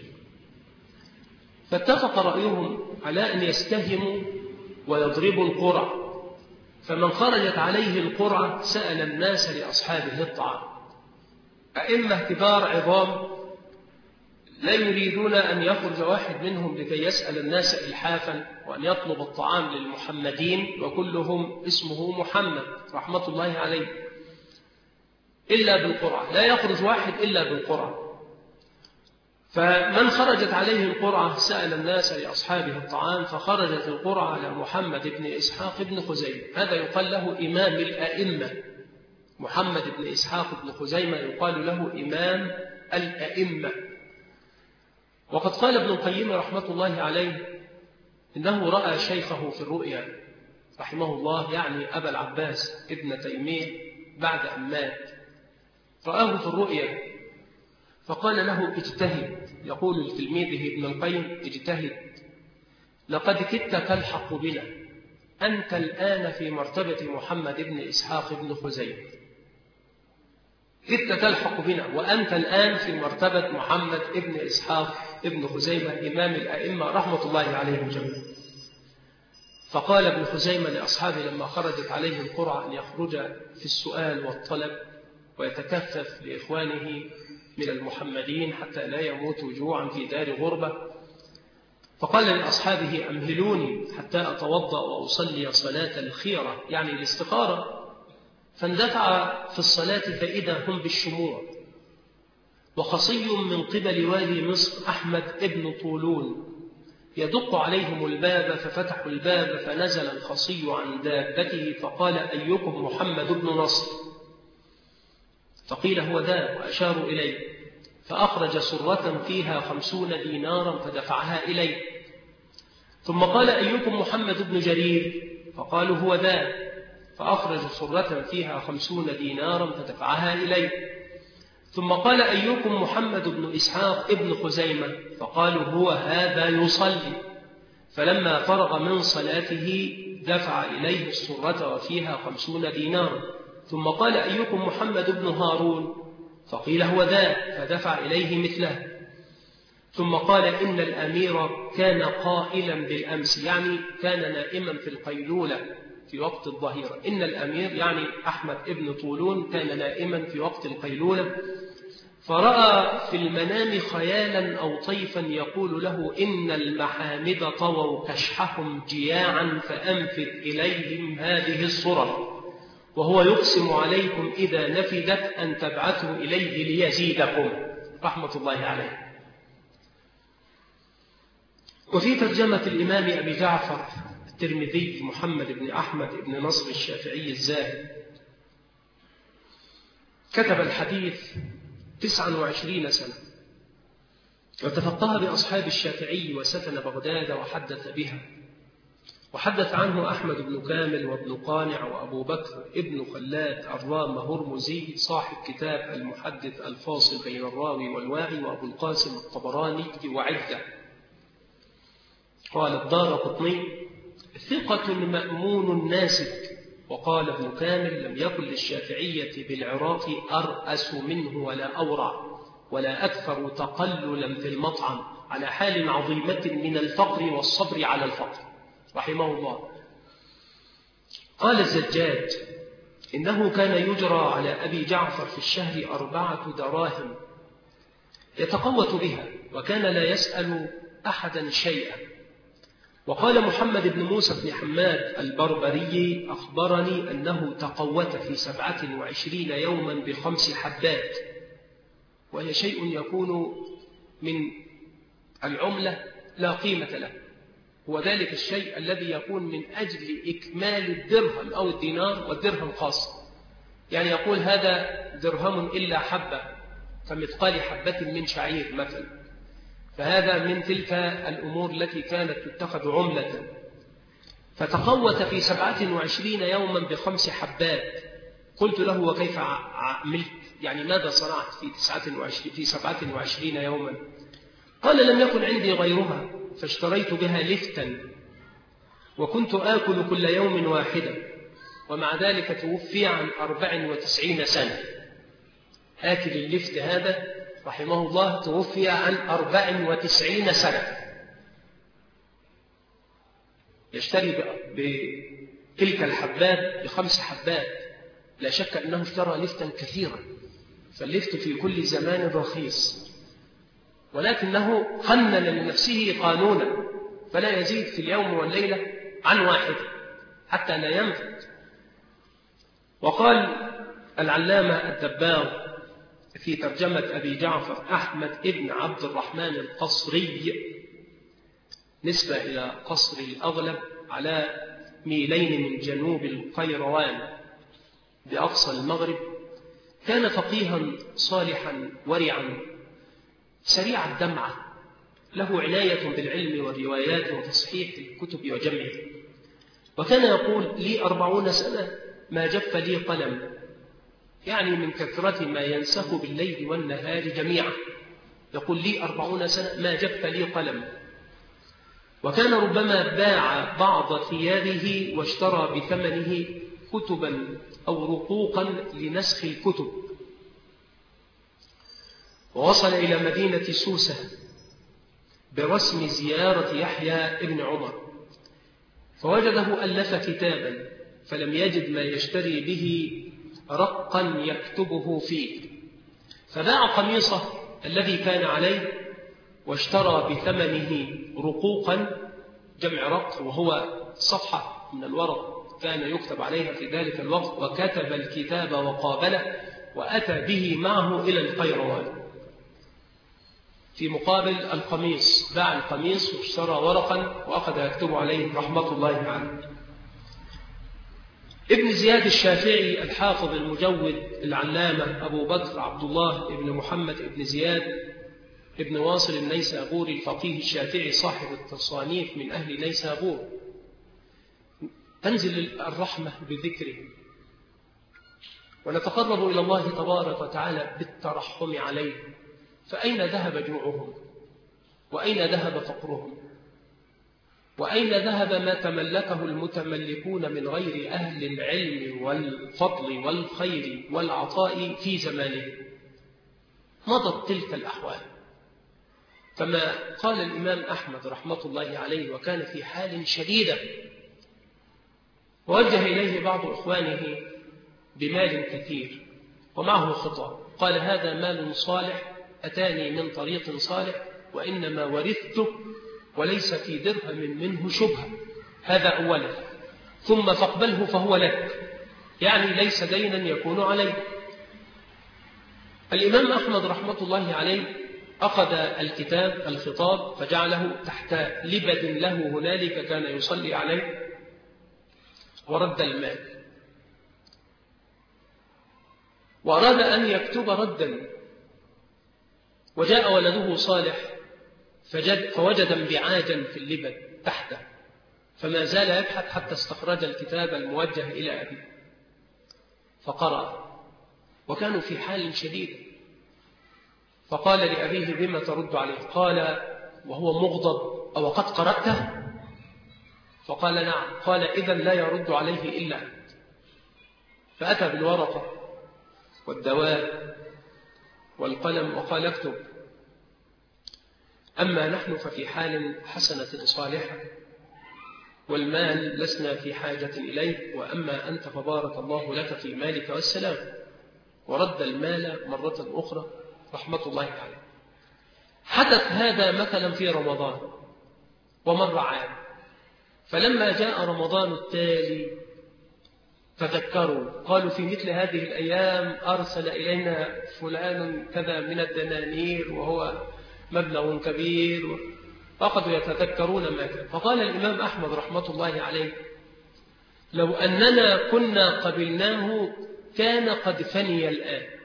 فاتفق رأيهم على أن يستهموا ويضربوا القرع، فمن خرجت عليه القرعة سأل الناس لأصحابه الطعام. أئمة كبار عظام لا يريدون أن يخرج واحد منهم لكي يسأل الناس إلحافا وأن يطلب الطعام للمحمدين، وكلهم اسمه محمد رحمة الله عليه، إلا بالقرعة، لا يخرج واحد إلا بالقرعة. فمن خرجت عليه القرعة سأل الناس لأصحابه الطعام، فخرجت القرعة على محمد بن إسحاق بن خزيمة، هذا يقال له إمام الأئمة. محمد بن إسحاق بن خزيمة يقال له إمام الأئمة. وقد قال ابن القيم رحمة الله عليه إنه رأى شيخه في الرؤيا رحمه الله، يعني أبا العباس ابن تيمية بعد أن مات، رآه في الرؤيا فقال له: اجتهد. يقول لتلميذه ابن القيم: اجتهد، لقد كدت تلحق بنا، أنت الآن في مرتبة محمد بن إسحاق بن خزيمة، كدت تلحق بنا وأنت الآن في مرتبة محمد بن إسحاق ابن خزيمة إمام الأئمة رحمة الله عليهم جميعا. فقال ابن خزيمة لأصحابه لما خرجت عليه القرعة أن يخرج في السؤال والطلب ويتكفف لإخوانه من المحمدين حتى لا يموتوا جوعا في دار غربة، فقال لأصحابه أمهلوني حتى أتوضأ وأصلي صلاة الخيرة يعني الاستخارة. فاندفع في الصلاة فإذا هم بالشموع، وخصي من قبل والي مصر أحمد ابن طولون يدق عليهم الباب، ففتحوا الباب فنزل الخصي عن دابته فقال أيكم محمد بن نصر؟ فقيل هو ذا، وأشاروا إليه، فأخرج سرة فيها 50 دينارا فدفعها إليه. ثم قال أيكم محمد بن جرير؟ فقالوا هو ذا، فأخرج سرة فيها 50 دينارا فدفعها إليه. ثم قال أيكم محمد بن إسحاق ابن خزيمة؟ فقالوا هو هذا يصلي. فلما فرغ من صلاته دفع إليه السرة وفيها 50 دينارا. ثم قال أيكم محمد بن هارون؟ فقيل هو ذا، فدفع إليه مثله. ثم قال إن الأمير كان قائلا بالأمس، يعني كان نائما في القيلولة في وقت الظهيرة. إن الأمير يعني أحمد ابن طولون كان نائما في وقت القيلولة، فرأى في المنام خيالا أو طيفا يقول له إن المحامد طووا كشحهم جياعا فأنفذ إليهم هذه الصرة، وهو يقسم عليكم إذا نفذت أن تبعثوا إليه ليزيدكم، رحمة الله عليه. وفي ترجمة الإمام أبي جعفر الترمذي محمد بن أحمد بن نصر الشافعي الزاهد كتب الحديث 29 سنة، وتفقه بأصحاب الشافعي وسكن بغداد وحدث بها، وحدث عنه أحمد بن كامل وابن قانع وأبو بكر ابن خلاد الرام هرمزي صاحب كتاب المحدث الفاصل بين الراوي والواعي، وأبو القاسم الطبراني وعدة. قال الدارقطني ثقة مأمون ناسك. وقال ابن كامل لم يكن للشافعية بالعراق أرأس منه ولا أورع ولا أكثر تقللا في المطعم على حال عظيمة من الفقر والصبر على الفقر، رحمه الله. قال الزجاج إنه كان يجرى على أبي جعفر في الشهر 4 دراهم يتقوت بها، وكان لا يسأل أحدا شيئا. وقال محمد بن موسى بن حماد البربري أخبرني أنه تقوت في 27 يوما ب5 حبات، وهي شيء يكون من العملة لا قيمة له، هو ذلك الشيء الذي يكون من أجل إكمال الدرهم أو الدينار، والدرهم خاص، يعني يقول هذا درهم إلا حبة كمثقال حبة من شعير مثلا، فهذا من تلك الأمور التي كانت تتخذ عملة. فتقوت في 27 يوما ب5 حبات. قلت له وكيف عملت؟ يعني ماذا صنعت في 27 يوما؟ قال لم يكن عندي غيرها فاشتريت بها لفتا، وكنت آكل كل يوم واحدا، ومع ذلك توفي عن 94 سنة. آكل اللفت هذا رحمه الله توفي عن 94 سنة، يشتري بتلك الحبات ب5 حبات. لا شك أنه اشترى لفتا كثيرا، فاللفت في كل زمان رخيص، ولكنه قنن لنفسه قانونا فلا يزيد في اليوم والليلة عن 1 حتى لا ينفد. وقال العلامة الدباغ في ترجمة أبي جعفر أحمد ابن عبد الرحمن القصري نسبة إلى قصر الأغلب على ميلين من جنوب القيروان بأقصى المغرب، كان فقيها صالحا ورعا سريع الدمعة، له عناية بالعلم والروايات وتصحيح الكتب وجمعه. وكان يقول لي 40 سنة ما جف لي قلم، يعني من كثرة ما ينسخ بالليل والنهار جميعا. يقول لي 40 سنة ما جف لي قلم. وكان ربما باع بعض ثيابه واشترى بثمنه كتبا أو رقوقا لنسخ الكتب. ووصل إلى مدينة سوسة برسم زيارة يحيى ابن عمر، فوجده ألف كتابا فلم يجد ما يشتري به رقا يكتبه فيه، فباع قميصه الذي كان عليه واشترى بثمنه رقوقا، جمع رق، وهو صفحة من الورق كان يكتب عليها في ذلك الوقت، وكتب الكتاب وقابله وأتى به معه إلى القيروان في مقابل القميص، باع القميص واشترى ورقا وأخذ يكتب عليه رحمة الله عليه. ابن زياد الشافعي الحافظ المجود العلامة أبو بكر عبد الله ابن محمد ابن زياد ابن واصل النيسابوري الفقيه الشافعي صاحب التصانيف من أهل نيسابور، تنزل الرحمة بذكره، ونتقرب إلى الله تبارك وتعالى بالترحم عليه. فأين ذهب جوعهم؟ وأين ذهب فقرهم؟ وأين ذهب ما تملكه المتملكون من غير أهل العلم والفضل والخير والعطاء في زمانه؟ مضت تلك الأحوال. كما قال الإمام أحمد رحمة الله عليه وكان في حال شديدة، ووجه إليه بعض إخوانه بمال كثير ومعه خطأ، قال هذا مال صالح أتاني من طريق صالح وإنما ورثته وليس في درهم منه شبهة، هذا أولا، ثم فاقبله فهو لك، يعني ليس دينا يكون عليه. الإمام أحمد رحمة الله عليه أخذ الكتاب الخطاب فجعله تحت لبد له هنالك كان يصلي عليه ورد المال، وأراد أن يكتب ردا، وجاء ولده صالح فوجد انبعاجا في اللبد تحته، فما زال يبحث حتى استخرج الكتاب الموجه إلى أبيه فقرأ، وكانوا في حال شديد. فقال لأبيه بما ترد عليه؟ قال وهو مغضب أو قد قرأته؟ فقال نعم. قال إذن لا يرد عليه إلا أنت. فأتى بالورقة والدواء والقلم وقال اكتب، أما نحن ففي حال حسنة صالحة والمال لسنا في حاجة إليه، وأما أنت فبارك الله لك في مالك والسلام. ورد المال مرة أخرى رحمة الله عليه. حدث هذا مثلا في رمضان ومر عام، فلما جاء رمضان التالي تذكروا، قالوا في مثل هذه الأيام أرسل إلينا فلان كذا من الدنانير وهو مبلغ كبير، فأخذوا يتذكرون ما كان. فقال الإمام أحمد رحمة الله عليه لو أننا كنا قبلناه كان قد فني الآن،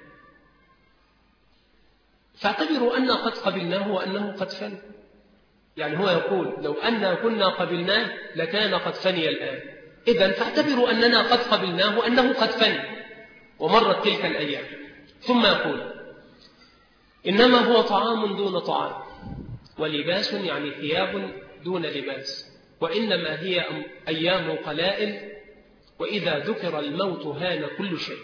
فاعتبروا أن قد قبلناه وأنه قد فني، يعني هو يقول لو أننا كنا قبلناه لكان قد فني الآن، إذن فاعتبروا أننا قد قبلناه وأنه قد فني ومرت تلك الأيام. ثم يقول إنما هو طعام دون طعام، ولباس يعني ثياب دون لباس، وإنما هي أيام قلائل، وإذا ذكر الموت هان كل شيء.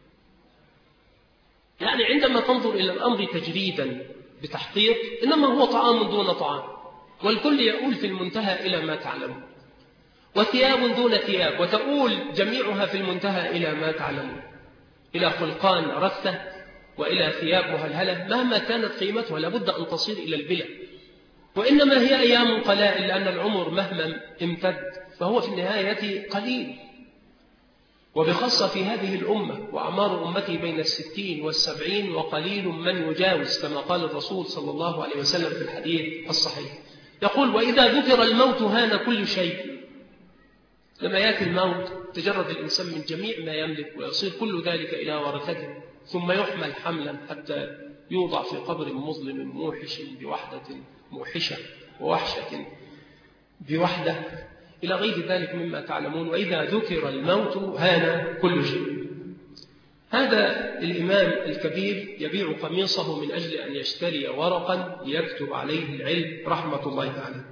يعني عندما تنظر إلى الأمر تجريدا بتحقيق، إنما هو طعام دون طعام، والكل يقول في المنتهى إلى ما تعلمون، وثياب دون ثياب، وتقول جميعها في المنتهى إلى ما تعلمون، إلى خلقان رثة وإلى ثياب مهلهلة مهما كانت قيمتها لابد أن تصير إلى البلع. وإنما هي أيام قلائل، لأن العمر مهما امتد فهو في النهاية قليل، وبخاصة في هذه الأمة وأعمار أمتي بين 60 و70 وقليل من يجاوز، كما قال الرسول صلى الله عليه وسلم في الحديث الصحيح، يقول وإذا ذكر الموت هان كل شيء. لما يأتي الموت تجرد الإنسان من جميع ما يملك ويصير كل ذلك إلى ورثته، ثم يحمل حملا حتى يوضع في قبر مظلم موحش بوحدة موحشة ووحشة بوحدة إلى غير ذلك مما تعلمون. وإذا ذكر الموت هان كل شيء. هذا الإمام الكبير يبيع قميصه من أجل أن يشتري ورقا ليكتب عليه العلم رحمة الله تعالى.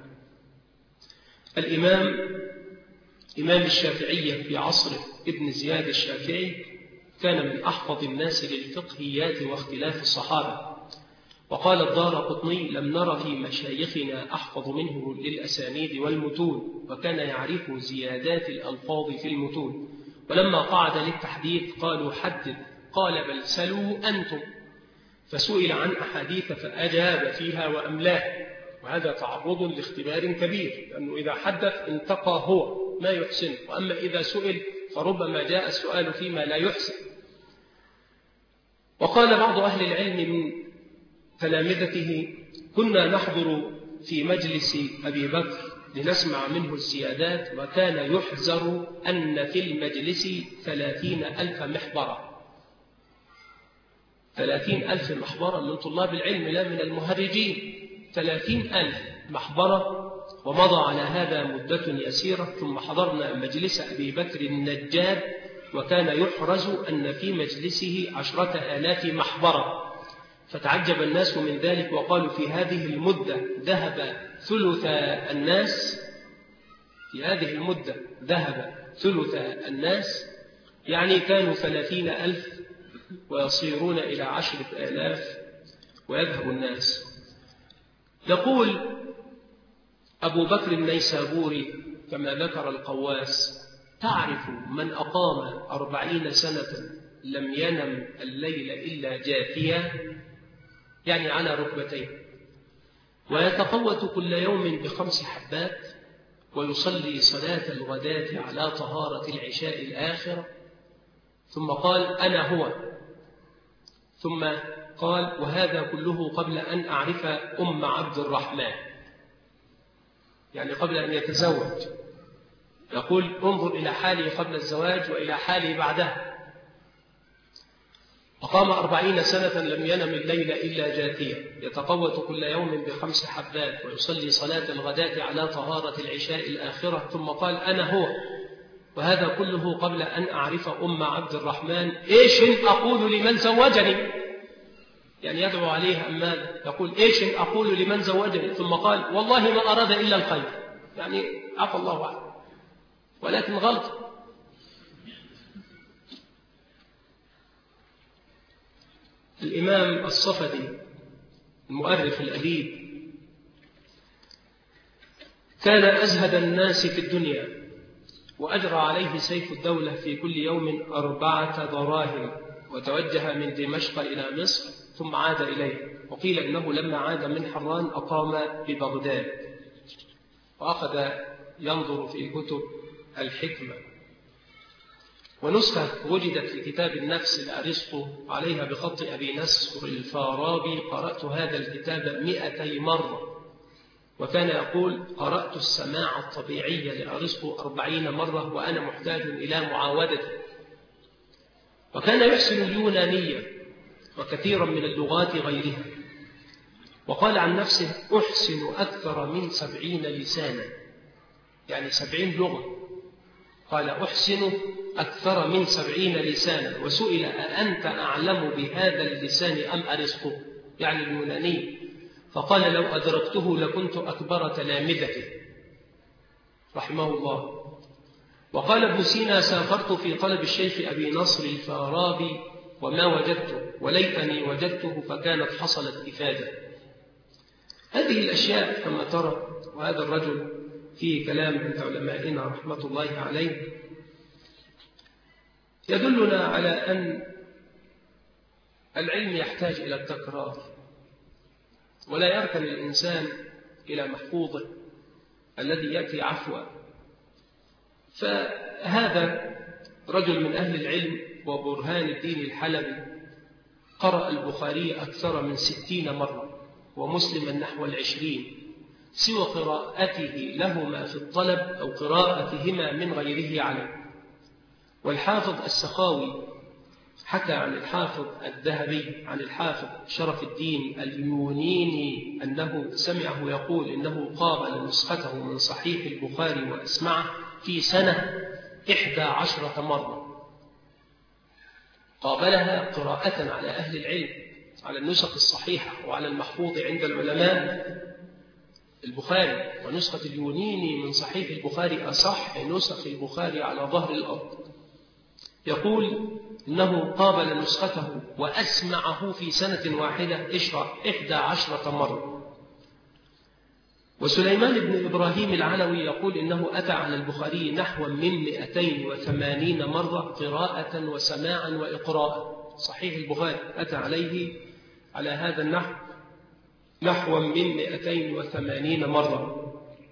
إمام الشافعية في عصر ابن زياد الشافعي كان من أحفظ الناس للفقهيات واختلاف الصحابة. وقال الدارقطني لم نر في مشايخنا أحفظ منه للأسانيد والمتون، وكان يعرف زيادات الألفاظ في المتون. ولما قعد للتحديث قالوا حدث، قال بل سلوا أنتم، فسئل عن أحاديث فأجاب فيها وأملاه، وهذا تعرض لاختبار كبير، لأنه إذا حدث انتقى هو ما يحسن، وأما إذا سئل فربما جاء السؤال فيما لا يحسن. وقال بعض أهل العلم من تلامذته: كنا نحضر في مجلس أبي بكر لنسمع منه الزيادات، وكان يحذر أن في المجلس 30,000 محبرة. 30,000 محبرة من طلاب العلم لا من المهرجين، 30,000 محبرة. ومضى على هذا مدة يسيرة، ثم حضرنا مجلس أبي بكر النجاد، وكان يحرز أن في مجلسه 10,000 محبرة. فتعجب الناس من ذلك وقالوا: في هذه المدة ذهب ثلث الناس، في هذه المدة ذهب ثلث الناس، يعني كانوا 30,000 ويصيرون إلى 10,000 ويذهب الناس. يقول أبو بكر النيسابوري كما ذكر القواس: تعرف من أقام 40 سنة لم ينم الليل إلا جاثيا، يعني على ركبتيه، ويتقوت كل يوم ب5 حبات، ويصلي صلاة الغداة على طهارة العشاء الآخرة. ثم قال: أنا هو. ثم قال: وهذا كله قبل أن أعرف أم عبد الرحمن، يعني قبل أن يتزوج. يقول: انظر إلى حالي قبل الزواج وإلى حالي بعدها. أقام 40 سنة لم ينم الليل إلا جاثيا، يتقوت كل يوم ب5 حبات، ويصلي صلاة الغداة على طهارة العشاء الآخرة. ثم قال: أنا هو. وهذا كله قبل أن أعرف أم عبد الرحمن. إيش أقول لمن زوجني؟ يعني يدعو عليها أمانا، يقول: إيش أقول لمن زوجني؟ ثم قال: والله ما أراد إلا الخير، يعني عفى الله عنه، ولكن غلط. الإمام الصفدي المؤرخ الأديب كان أزهد الناس في الدنيا، وأجرى عليه سيف الدولة في كل يوم 4 دراهم، وتوجه من دمشق إلى مصر ثم عاد إليه. وقيل إنه لما عاد من حران أقام ببغداد، وأخذ ينظر في كتب الحكمة. ونسخة وجدت في كتاب النفس لأرسطو عليها بخط أبي نصر الفارابي: قرأت هذا الكتاب 200 مرة. وكان يقول: قرأت السماع الطبيعي لأرسطو 40 مرة وأنا محتاج إلى معاودته. وكان يحسن اليونانية وكثيرا من اللغات غيرها. وقال عن نفسه: أحسن أكثر من 70 لسانا، يعني 70 لغة. قال: أحسن أكثر من 70 لسانا. وسئل: أأنت أعلم بهذا اللسان أم أرسطو؟ يعني اليوناني. فقال: لو أدركته لكنت أكبر تلامذته رحمه الله. وقال ابن سينا: سافرت في طلب الشيخ أبي نصر الفارابي وما وجدته، وليتني وجدته فكانت حصلت إفادة. هذه الأشياء كما ترى، وهذا الرجل فيه كلام عند علمائنا رحمة الله عليه، يدلنا على أن العلم يحتاج إلى التكرار، ولا يركن الإنسان إلى محفوظه الذي يأتي عفوا. فهذا رجل من أهل العلم وبرهان الدين الحلبي قرأ البخاري أكثر من 60 مرة، ومسلما نحو 20، سوى قراءته لهما في الطلب أو قراءتهما من غيره عليه. والحافظ السخاوي حكى عن الحافظ الذهبي عن الحافظ شرف الدين اليونيني أنه سمعه يقول إنه قابل نسخته من صحيح البخاري وأسمعه في سنة 11 مرة. قابلها قراءة على أهل العلم، على النسخ الصحيحة وعلى المحفوظ عند العلماء البخاري. ونسخة اليونيني من صحيح البخاري أصح نسخ البخاري على ظهر الأرض. يقول إنه قابل نسخته وأسمعه في سنة واحدة 11 مرة. وسليمان بن إبراهيم العلوي يقول إنه أتى على البخاري نحو من 280 مرة قراءة وسماعا وإقراء. صحيح البخاري أتى عليه على هذا النحو نحو من 280 مرة.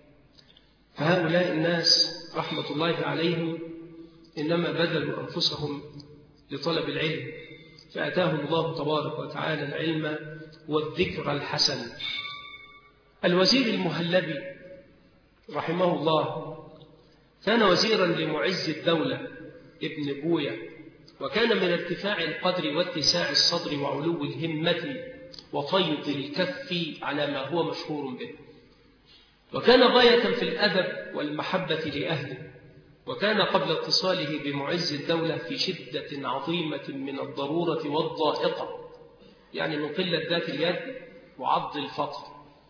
فهؤلاء الناس رحمة الله عليهم إنما بذلوا أنفسهم لطلب العلم، فأتاهم الله تبارك وتعالى العلم والذكر الحسن. الوزير المهلبي رحمه الله كان وزيرا لمعز الدولة ابن بوية، وكان من ارتفاع القدر واتساع الصدر وعلو الهمة وفيض الكف على ما هو مشهور به، وكان غاية في الأدب والمحبة لأهله، وكان قبل اتصاله بمعز الدولة في شدة عظيمة من الضرورة والضائقة، يعني من قلة ذات اليد وعض الفقر.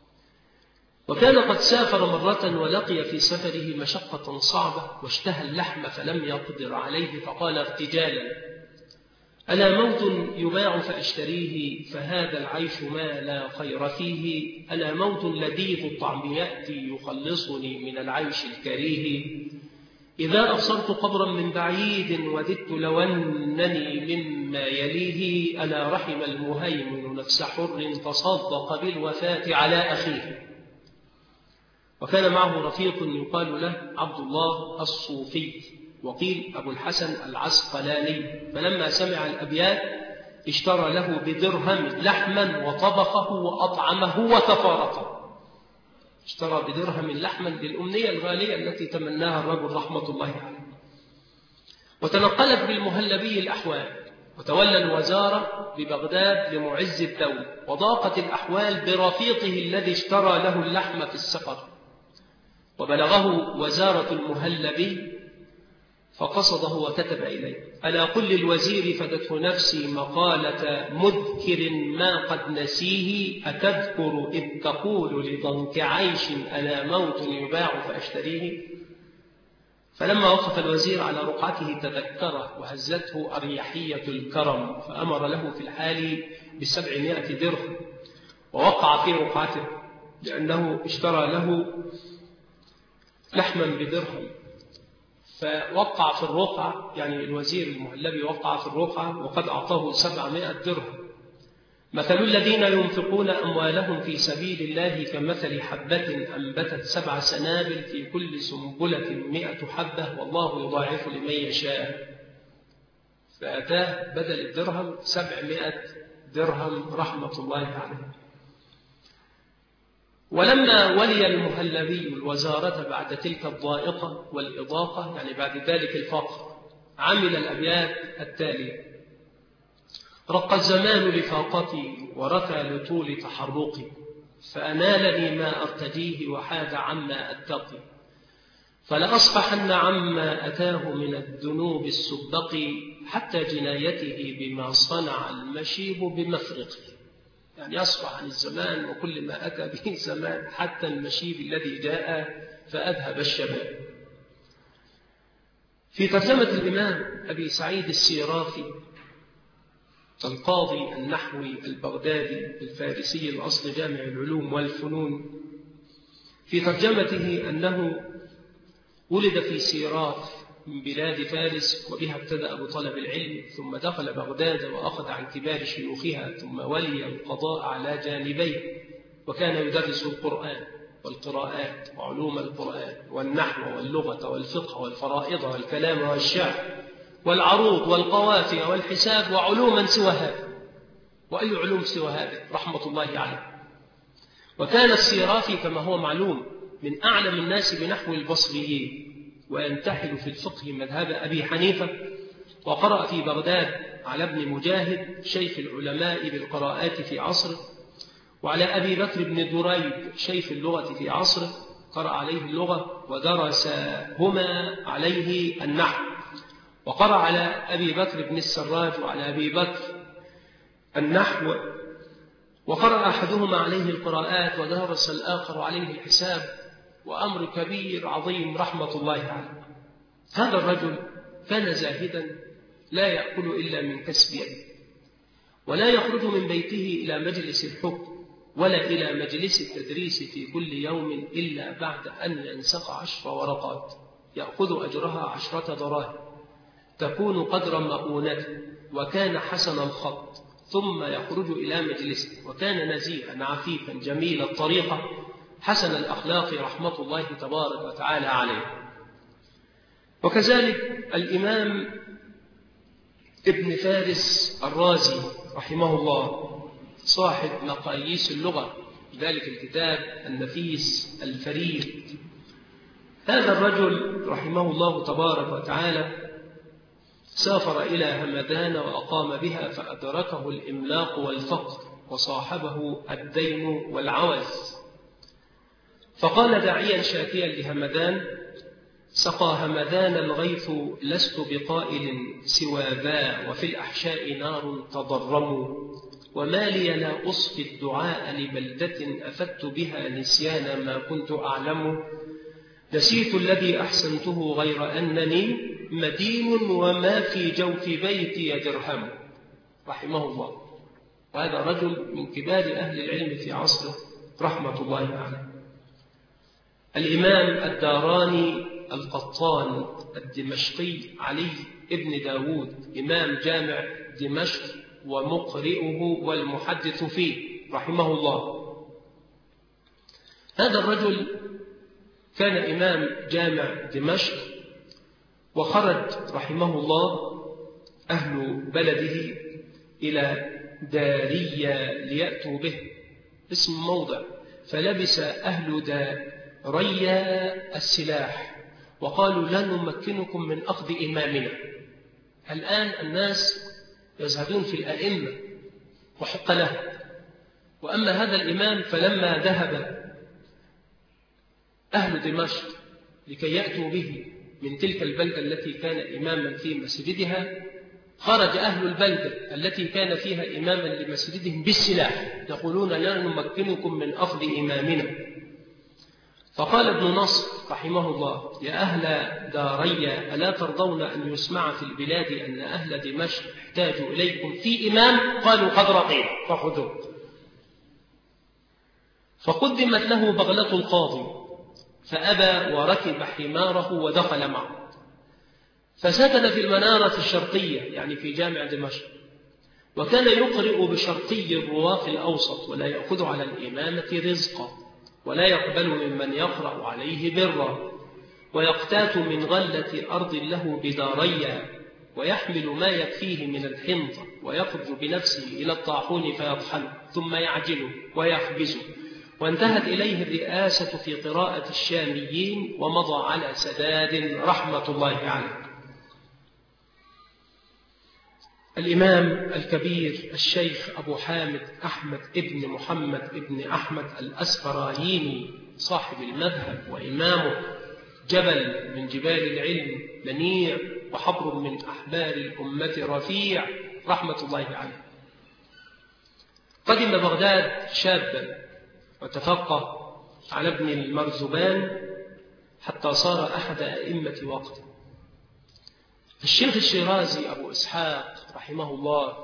وكان قد سافر مرة ولقي في سفره مشقة صعبة واشتهى اللحم فلم يقدر عليه، فقال ارتجالا: ألا موت يباع فأشتريه، فهذا العيش ما لا خير فيه. ألا موت لذيذ الطعم يأتي يخلصني من العيش الكريه. إذا أبصرت قبرا من بعيد وددت لو أنني مما يليه. ألا رحم المهيمن نفس حر تصدق بالوفاة على أخيه. وكان معه رفيق يقال له عبد الله الصوفي، وقيل أبو الحسن العسقلاني، فلما سمع الأبيات اشترى له بدرهم لحما وطبخه وأطعمه وتفارقه. اشترى بدرهم لحما للأمنية الغالية التي تمناها الرجل رحمة الله عليه. وتنقلت بالمهلبي الأحوال، وتولى الوزارة ببغداد لمعز الدولة، وضاقت الأحوال برفيقه الذي اشترى له اللحم في السفر، وبلغه وزارة المهلبي فقصده وكتب إليه: ألا قل للوزير فدته نفسي مقالة مذكر ما قد نسيه. أتذكر إذ تقول لضنك عيش ألا موت يباع فأشتريه. فلما وقف الوزير على رقعته تذكره وهزته أريحية الكرم، فأمر له في الحال ب700 درهم، ووقع في رقعته لأنه اشترى له لحما بدرهم، فوقع في الرقعة، يعني الوزير المهلبي وقع في الرقعة وقد أعطاه 700 درهم. مثل الذين ينفقون أموالهم في سبيل الله كمثل حبة أنبتت 7 سنابل في كل سنبلة 100 حبة والله يضاعف لمن يشاء. فأتاه بدل الدرهم 700 درهم رحمة الله عليه. ولما ولي المهلبي الوزارة بعد تلك الضائقة والإضاقة، يعني بعد ذلك الفقر، عمل الأبيات التالية: رق الزمان لفاقتي ورثى لطول تحرقي، فأنالني ما أرتجيه وحاد عما أتقي، فلأصفحن عما أتاه من الذنوب السبق، حتى جنايته بما صنع المشيب بمفرقه. يعني يصفح عن الزمان وكل ما أتى به الزمان، حتى المشيب الذي جاء فأذهب الشباب. في ترجمة الإمام أبي سعيد السيرافي القاضي النحوي البغدادي الفارسي الأصل جامع العلوم والفنون، في ترجمته أنه ولد في سيراف من بلاد فارس، وبها ابتدأ بطلب العلم، ثم دخل بغداد وأخذ عن كبار شيوخها، ثم ولي القضاء على جانبيه، وكان يدرس القرآن والقراءات وعلوم القرآن والنحو واللغة والفقه والفرائض والكلام والشعر والعروض والقوافي والحساب وعلوما سوى هذا. وأي علوم سوى هذا رحمة الله عليه. وكان السيرافي كما هو معلوم من أعلم الناس بنحو البصريين، وينتحل في الفقه مذهب أبي حنيفة، وقرأ في بغداد على ابن مجاهد شيخ العلماء بالقراءات في عصره، وعلى أبي بكر بن دريد شيخ اللغة في عصره، قرأ عليه اللغة ودرسهما عليه النحو، وقرأ على أبي بكر بن السراج وعلى أبي بكر النحو، وقرأ أحدهما عليه القراءات ودرس الآخر عليه الحساب، وأمر كبير عظيم رحمة الله عليه. هذا الرجل كان زاهدا لا يأكل إلا من كسب يده، ولا يخرج من بيته إلى مجلس الحكم ولا إلى مجلس التدريس في كل يوم إلا بعد أن ينسق 10 ورقات يأخذ أجرها 10 دراهم تكون قدر مؤونته، وكان حسن الخط ثم يخرج إلى مجلسه، وكان نزيها عفيفا جميل الطريقة حسن الأخلاق رحمة الله تبارك وتعالى عليه. وكذلك الإمام ابن فارس الرازي رحمه الله صاحب مقاييس اللغة، ذلك الكتاب النفيس الفريد. هذا الرجل رحمه الله تبارك وتعالى سافر إلى همدان وأقام بها، فأدركه الإملاق والفقر وصاحبه الدين والعوز، فقال داعيا شاكيا لهمدان: سقى همدان الغيث لست بقائل سوى ذا، وفي الأحشاء نار تضرموا، وما لي لا أصفي الدعاء لبلدة أفدت بها نسيان ما كنت أعلم، نسيت الذي أحسنته غير أنني مدين وما في جوف بيتي درهم. رحمه الله. وهذا رجل من كبار أهل العلم في عصره رحمة الله عليه. الإمام الداراني القطان الدمشقي علي ابن داود إمام جامع دمشق ومقرئه والمحدث فيه رحمه الله. هذا الرجل كان إمام جامع دمشق، وخرج رحمه الله أهل بلده إلى دارية ليأتوا به، اسم موضع، فلبس أهل دارية السلاح وقالوا: لن نمكنكم من أخذ إمامنا. الآن الناس يزهدون في الأئمة وحق له، وأما هذا الإمام فلما ذهب أهل دمشق لكي يأتوا به من تلك البلدة التي كان إماما في مسجدها، خرج أهل البلدة التي كان فيها إماما لمسجدهم بالسلاح يقولون: لا نمكنكم من أخذ إمامنا. فقال ابن نصر رحمه الله: يا أهل دارية، ألا ترضون أن يسمع في البلاد أن أهل دمشق احتاجوا إليكم في إمام؟ قالوا: قد رضينا فخذوه. فقدمت له بغلة القاضي فأبى وركب حماره ودخل معه، فسكن في المنارة الشرقية يعني في جامع دمشق، وكان يقرئ بشرقي الرواق الأوسط، ولا يأخذ على الإمامة رزقا، ولا يقبل ممن يقرأ عليه برا، ويقتات من غلة أرض له بداريا، ويحمل ما يكفيه من الحنطة، ويخرج بنفسه إلى الطاحون فيطحنه ثم يعجله ويخبزه. وانتهت إليه الرئاسة في قراءة الشاميين، ومضى على سداد رحمة الله عليه. الإمام الكبير الشيخ أبو حامد أحمد ابن محمد ابن أحمد الأسفرايني صاحب المذهب وإمامه، جبل من جبال العلم منيع، وحبر من أحبار الأمة رفيع رحمة الله عليه. قدم بغداد شابا وتفقه على ابن المرزبان حتى صار أحد أئمة وقته. الشيخ الشيرازي أبو إسحاق رحمه الله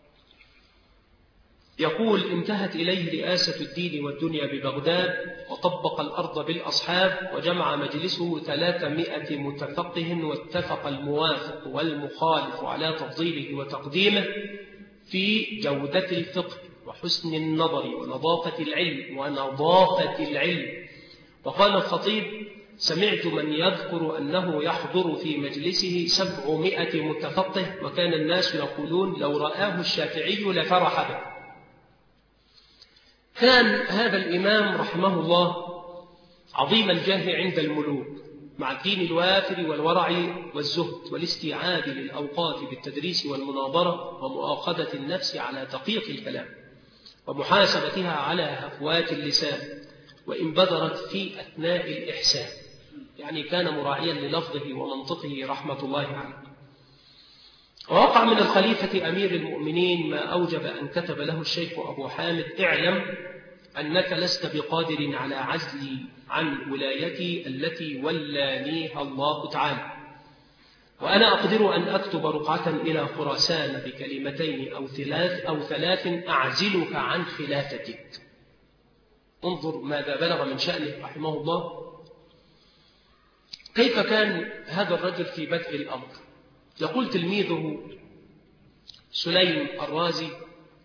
يقول: انتهت إليه رئاسة الدين والدنيا ببغداد، وطبق الأرض بالأصحاب، وجمع مجلسه 300 متفقه، واتفق الموافق والمخالف على تفضيله وتقديمه في جودة الفقه وحسن النظر ونظافة العلم. وقال الخطيب: سمعت من يذكر أنه يحضر في مجلسه 700 متفقه، وكان الناس يقولون: لو رآه الشافعي لفرح به. كان هذا الإمام رحمه الله عظيم الجاه عند الملوك، مع الدين الوافر والورع والزهد والاستيعاب للأوقات بالتدريس والمناظرة، ومؤاخذة النفس على دقيق الكلام، ومحاسبتها على هفوات اللسان، وإن بدرت في أثناء الإحسان، يعني كان مراعيا للفظه ومنطقه رحمة الله عليه. ووقع من الخليفة أمير المؤمنين ما أوجب أن كتب له الشيخ أبو حامد: اعلم أنك لست بقادر على عزلي عن ولايتي التي ولانيها الله تعالى، وأنا أقدر أن أكتب رقعة إلى خراسان بكلمتين أو ثلاث أعزلك عن خلافتك. انظر ماذا بلغ من شأنه رحمه الله. كيف كان هذا الرجل في بدء الأمر؟ يقول تلميذه سليم الرازي: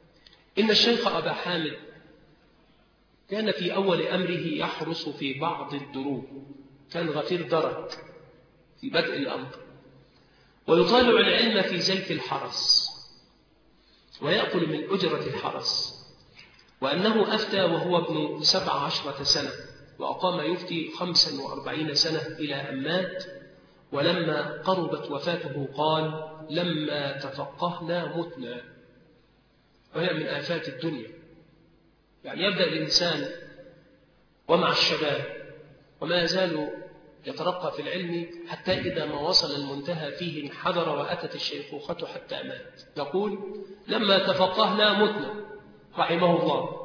إن الشيخ أبا حامد كان في أول أمره يحرس في بعض الدروب، كان غفير درج في بدء الأمر، ويطالع العلم في زيت الحرس ويأكل من أجرة الحرس، وأنه أفتى وهو ابن 17 سنة، وأقام يفتي 45 سنة إلى أن مات. ولما قربت وفاته قال: لما تفقهنا متنا. وهي من آفات الدنيا، يعني يبدأ الإنسان ومع الشباب وما يزال يترقى في العلم حتى إذا ما وصل المنتهى فيه انحدر وأتت الشيخوخة حتى مات. يقول: لما تفقهنا متنا، رحمه الله.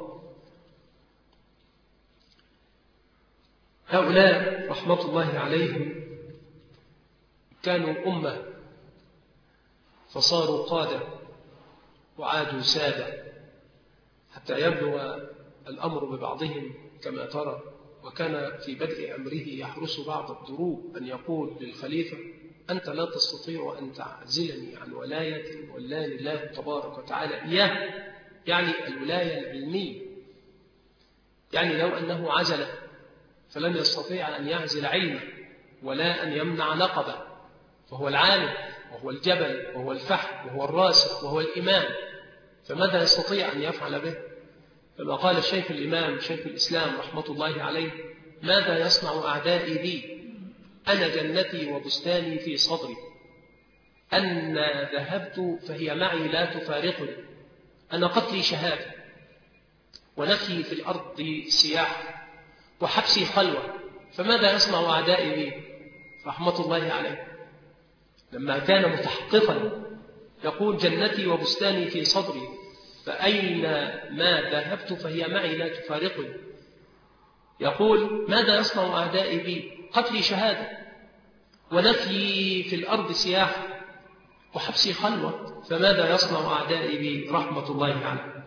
هؤلاء رحمة الله عليهم كانوا أمة فصاروا قادة وعادوا سادة، حتى يبلغ الأمر ببعضهم كما ترى. وكان في بدء أمره يحرس بعض الدروب أن يقول للخليفة: أنت لا تستطيع أن تعزلني عن ولاية ولاني الله تبارك وتعالى إياه، يعني الولاية العلمية. يعني لو أنه عزل فلن يستطيع أن يعزل علمه ولا أن يمنع نقبه، فهو العالم وهو الجبل وهو الفحم وهو الراسخ وهو الإمام، فماذا يستطيع أن يفعل به؟ كما قال الشيخ الإمام شيخ الإسلام رحمة الله عليه: ماذا يصنع أعدائي بي؟ أنا جنتي وبستاني في صدري، أن ذهبت فهي معي لا تفارقني، أنا قتلي شهادة ونفي في الأرض سياح وحبسي خلوة، فماذا يصنع أعدائي بي؟ رحمة الله عليه لما كان متحققا يقول: جنتي وبستاني في صدري، فأين ما ذهبت فهي معي لا تفارقني. يقول: ماذا يصنع أعدائي بي؟ قتلي شهادة ونفي في الأرض سياحة وحبسي خلوة، فماذا يصنع أعدائي بي؟ رحمة الله عليه.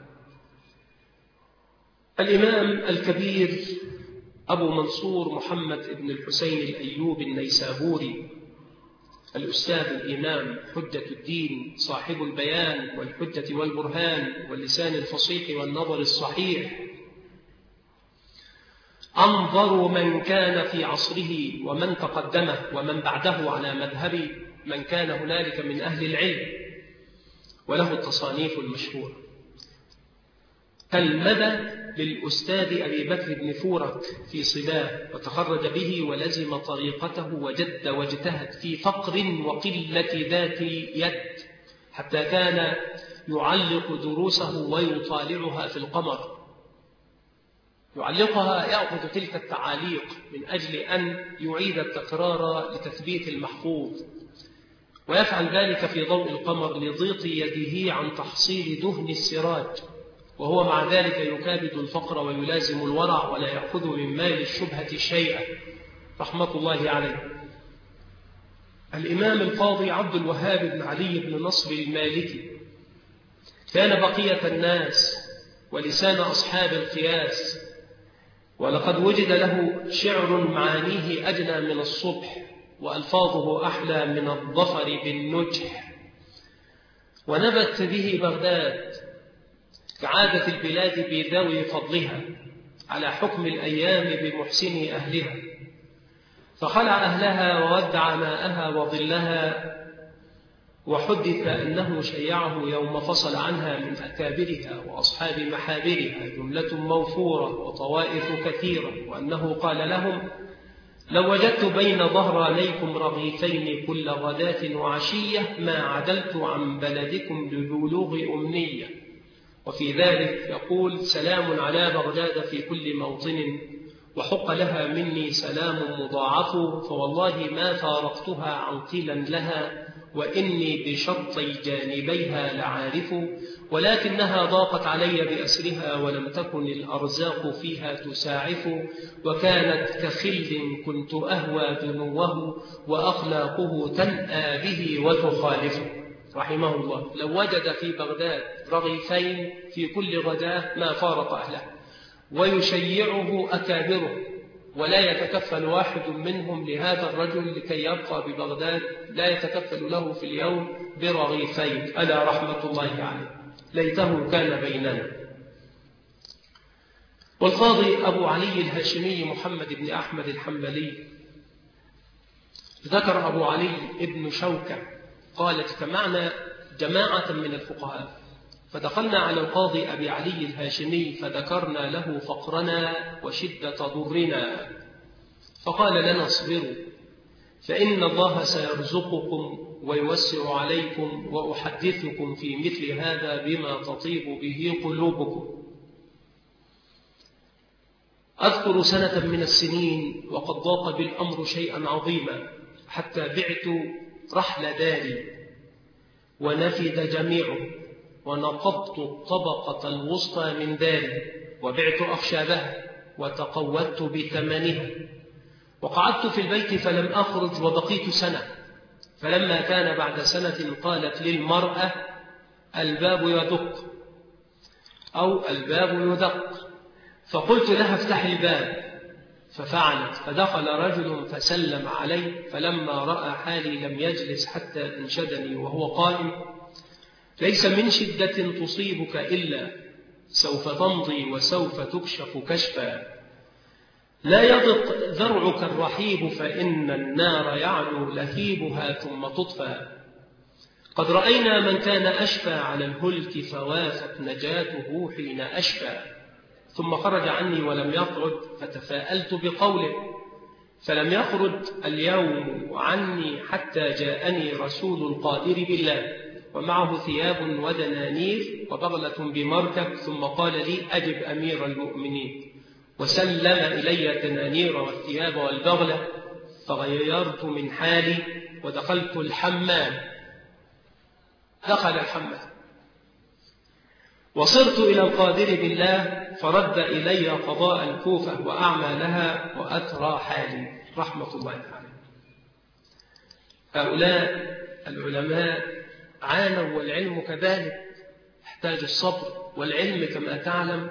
الإمام الكبير أبو منصور محمد بن الحسين الأيوبي النيسابوري، الأستاذ الإمام حجة الدين صاحب البيان والحجة والبرهان واللسان الفصيح والنظر الصحيح، أنظر من كان في عصره ومن تقدمه ومن بعده على مذهب من كان هنالك من أهل العلم، وله التصانيف المشهورة. تلمذ للأستاذ أبي بكر بن فورك في صباه، وتخرج به ولزم طريقته وجد واجتهد في فقر وقلة ذات يد، حتى كان يعلق دروسه ويطالعها في القمر، يعلقها، يأخذ تلك التعاليق من أجل أن يعيد التكرار لتثبيت المحفوظ، ويفعل ذلك في ضوء القمر لضيق يده عن تحصيل دهن السراج، وهو مع ذلك يكابد الفقر ويلازم الورع ولا يأخذ من مال الشبهة شيئا، رحمة الله عليه. الإمام القاضي عبد الوهاب بن علي بن نصر المالكي كان بقية الناس ولسان أصحاب القياس، ولقد وجد له شعر معانيه أجنى من الصبح وألفاظه أحلى من الظفر بالنجح، ونبت به بغداد كعادة البلاد بذوي فضلها على حكم الأيام بمحسن أهلها، فخلع أهلها وودع ماءها وظلها، وحدث أنه شيعه يوم فصل عنها من أكابرها وأصحاب محابرها جملة موفورة وطوائف كثيرة، وأنه قال لهم: لو وجدت بين ظهرانيكم رغيفين كل غداة وعشية ما عدلت عن بلدكم لبلوغ أمنية. وفي ذلك يقول: سلام على بغداد في كل موطن، وحق لها مني سلام مضاعف، فوالله ما فارقتها عنقلا لها، وإني بشرطي جانبيها لعارف، ولكنها ضاقت علي بأسرها ولم تكن الأرزاق فيها تساعف، وكانت كخل كنت أهوى دنوه وأخلاقه تنأى به وتخالفه، رحمه الله. لو وجد في بغداد رغيفين في كل غداة ما فارق أهله، ويشيعه أكابره، ولا يتكفل واحد منهم لهذا الرجل لكي يبقى ببغداد، لا يتكفل له في اليوم برغيفين، ألا رحمة الله عليه. ليته كان بيننا. والقاضي أبو علي الهاشمي محمد بن أحمد الحنبلي ذكر أبو علي ابن شوكة قال: اجتمعنا جماعة من الفقهاء فدخلنا على القاضي أبي علي الهاشمي فذكرنا له فقرنا وشدة ضرنا، فقال لنا: اصبروا فإن الله سيرزقكم ويوسع عليكم، وأحدثكم في مثل هذا بما تطيب به قلوبكم. أذكر سنة من السنين وقد ضاق بالأمر شيئا عظيما حتى بعت رحل داري ونفد جميعه، ونقضت الطبقة الوسطى من داري وبعت أخشابها وتقودت بثمنها، وقعدت في البيت فلم أخرج وبقيت سنة. فلما كان بعد سنة قالت للمرأة: الباب يدق أو الباب يدق، فقلت لها: افتح الباب، ففعلت، فدخل رجل فسلم علي، فلما رأى حالي لم يجلس حتى أنشدني وهو قائم: ليس من شدة تصيبك إلا سوف تمضي وسوف تكشف كشفا، لا يضق ذرعك الرحيب فإن النار يعلو لهيبها ثم تطفى. قد رأينا من كان أشفى على الهلك فوافت نجاته حين أشفى. ثم خرج عني ولم يخرج، فتفاءلت بقوله، فلم يخرج اليوم عني حتى جاءني رسول القادر بالله ومعه ثياب ودنانير وبغلة بمركب، ثم قال لي: أجب أمير المؤمنين، وسلم إلي الدنانير والثياب والبغلة، فغيرت من حالي ودخلت الحمام. دخل الحمام وصرت إلى القادر بالله فرد إلي قضاء الكوفة وأعمالها وأترى حالي رحمة الله عليه. هؤلاء العلماء عانوا، والعلم كذلك يحتاج الصبر، والعلم كما تعلم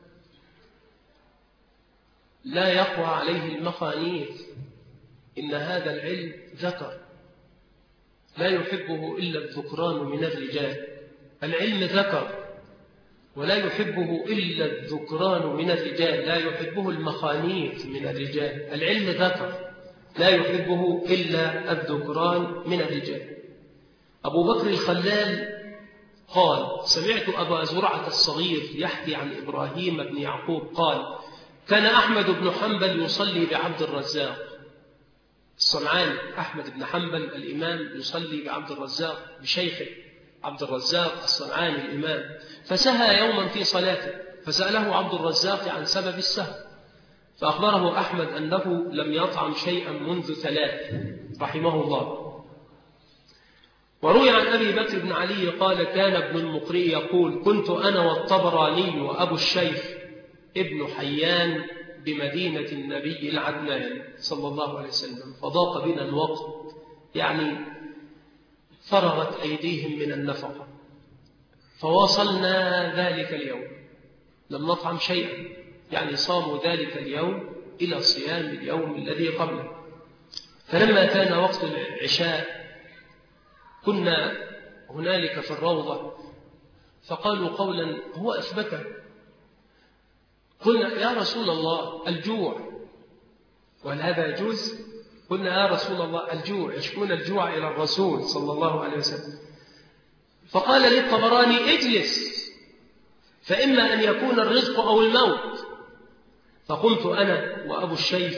لا يقوى عليه المخانيث. إن هذا العلم ذكر لا يحبه إلا الذكران من الرجال. العلم ذكر ولا يحبه إلا الذكران من الرجال، لا يحبه المخانيث من الرجال. العلم ذكر لا يحبه إلا الذكران من الرجال. أبو بكر الخلال قال: سمعت أبا زرعة الصغير يحكي عن إبراهيم بن يعقوب قال: كان أحمد بن حنبل يصلي بعبد الرزاق الصنعاني. أحمد بن حنبل الإمام يصلي بعبد الرزاق بشيخه عبد الرزاق الصنعاني الإمام، فسهى يوما في صلاته، فسأله عبد الرزاق عن سبب السهو، فأخبره أحمد أنه لم يطعم شيئا منذ 3 رحمه الله. وروي عن أبي بكر بن علي قال: كان ابن المقري يقول: كنت أنا والطبراني وأبو الشيخ ابن حيان بمدينة النبي العدنان صلى الله عليه وسلم، فضاق بنا الوقت، يعني فرغت أيديهم من النفقة، فواصلنا ذلك اليوم، لم نطعم شيئا، يعني صاموا ذلك اليوم إلى صيام اليوم الذي قبله. فلما كان وقت العشاء كنا هنالك في الروضة، فقالوا قولا هو أثبته. قلنا: يا رسول الله الجوع، وهل هذا يجوز؟ قلنا: يا رسول الله الجوع، يشكون الجوع إلى الرسول صلى الله عليه وسلم. فقال للطبراني: اجلس فإما أن يكون الرزق أو الموت. فقمت أنا وأبو الشيخ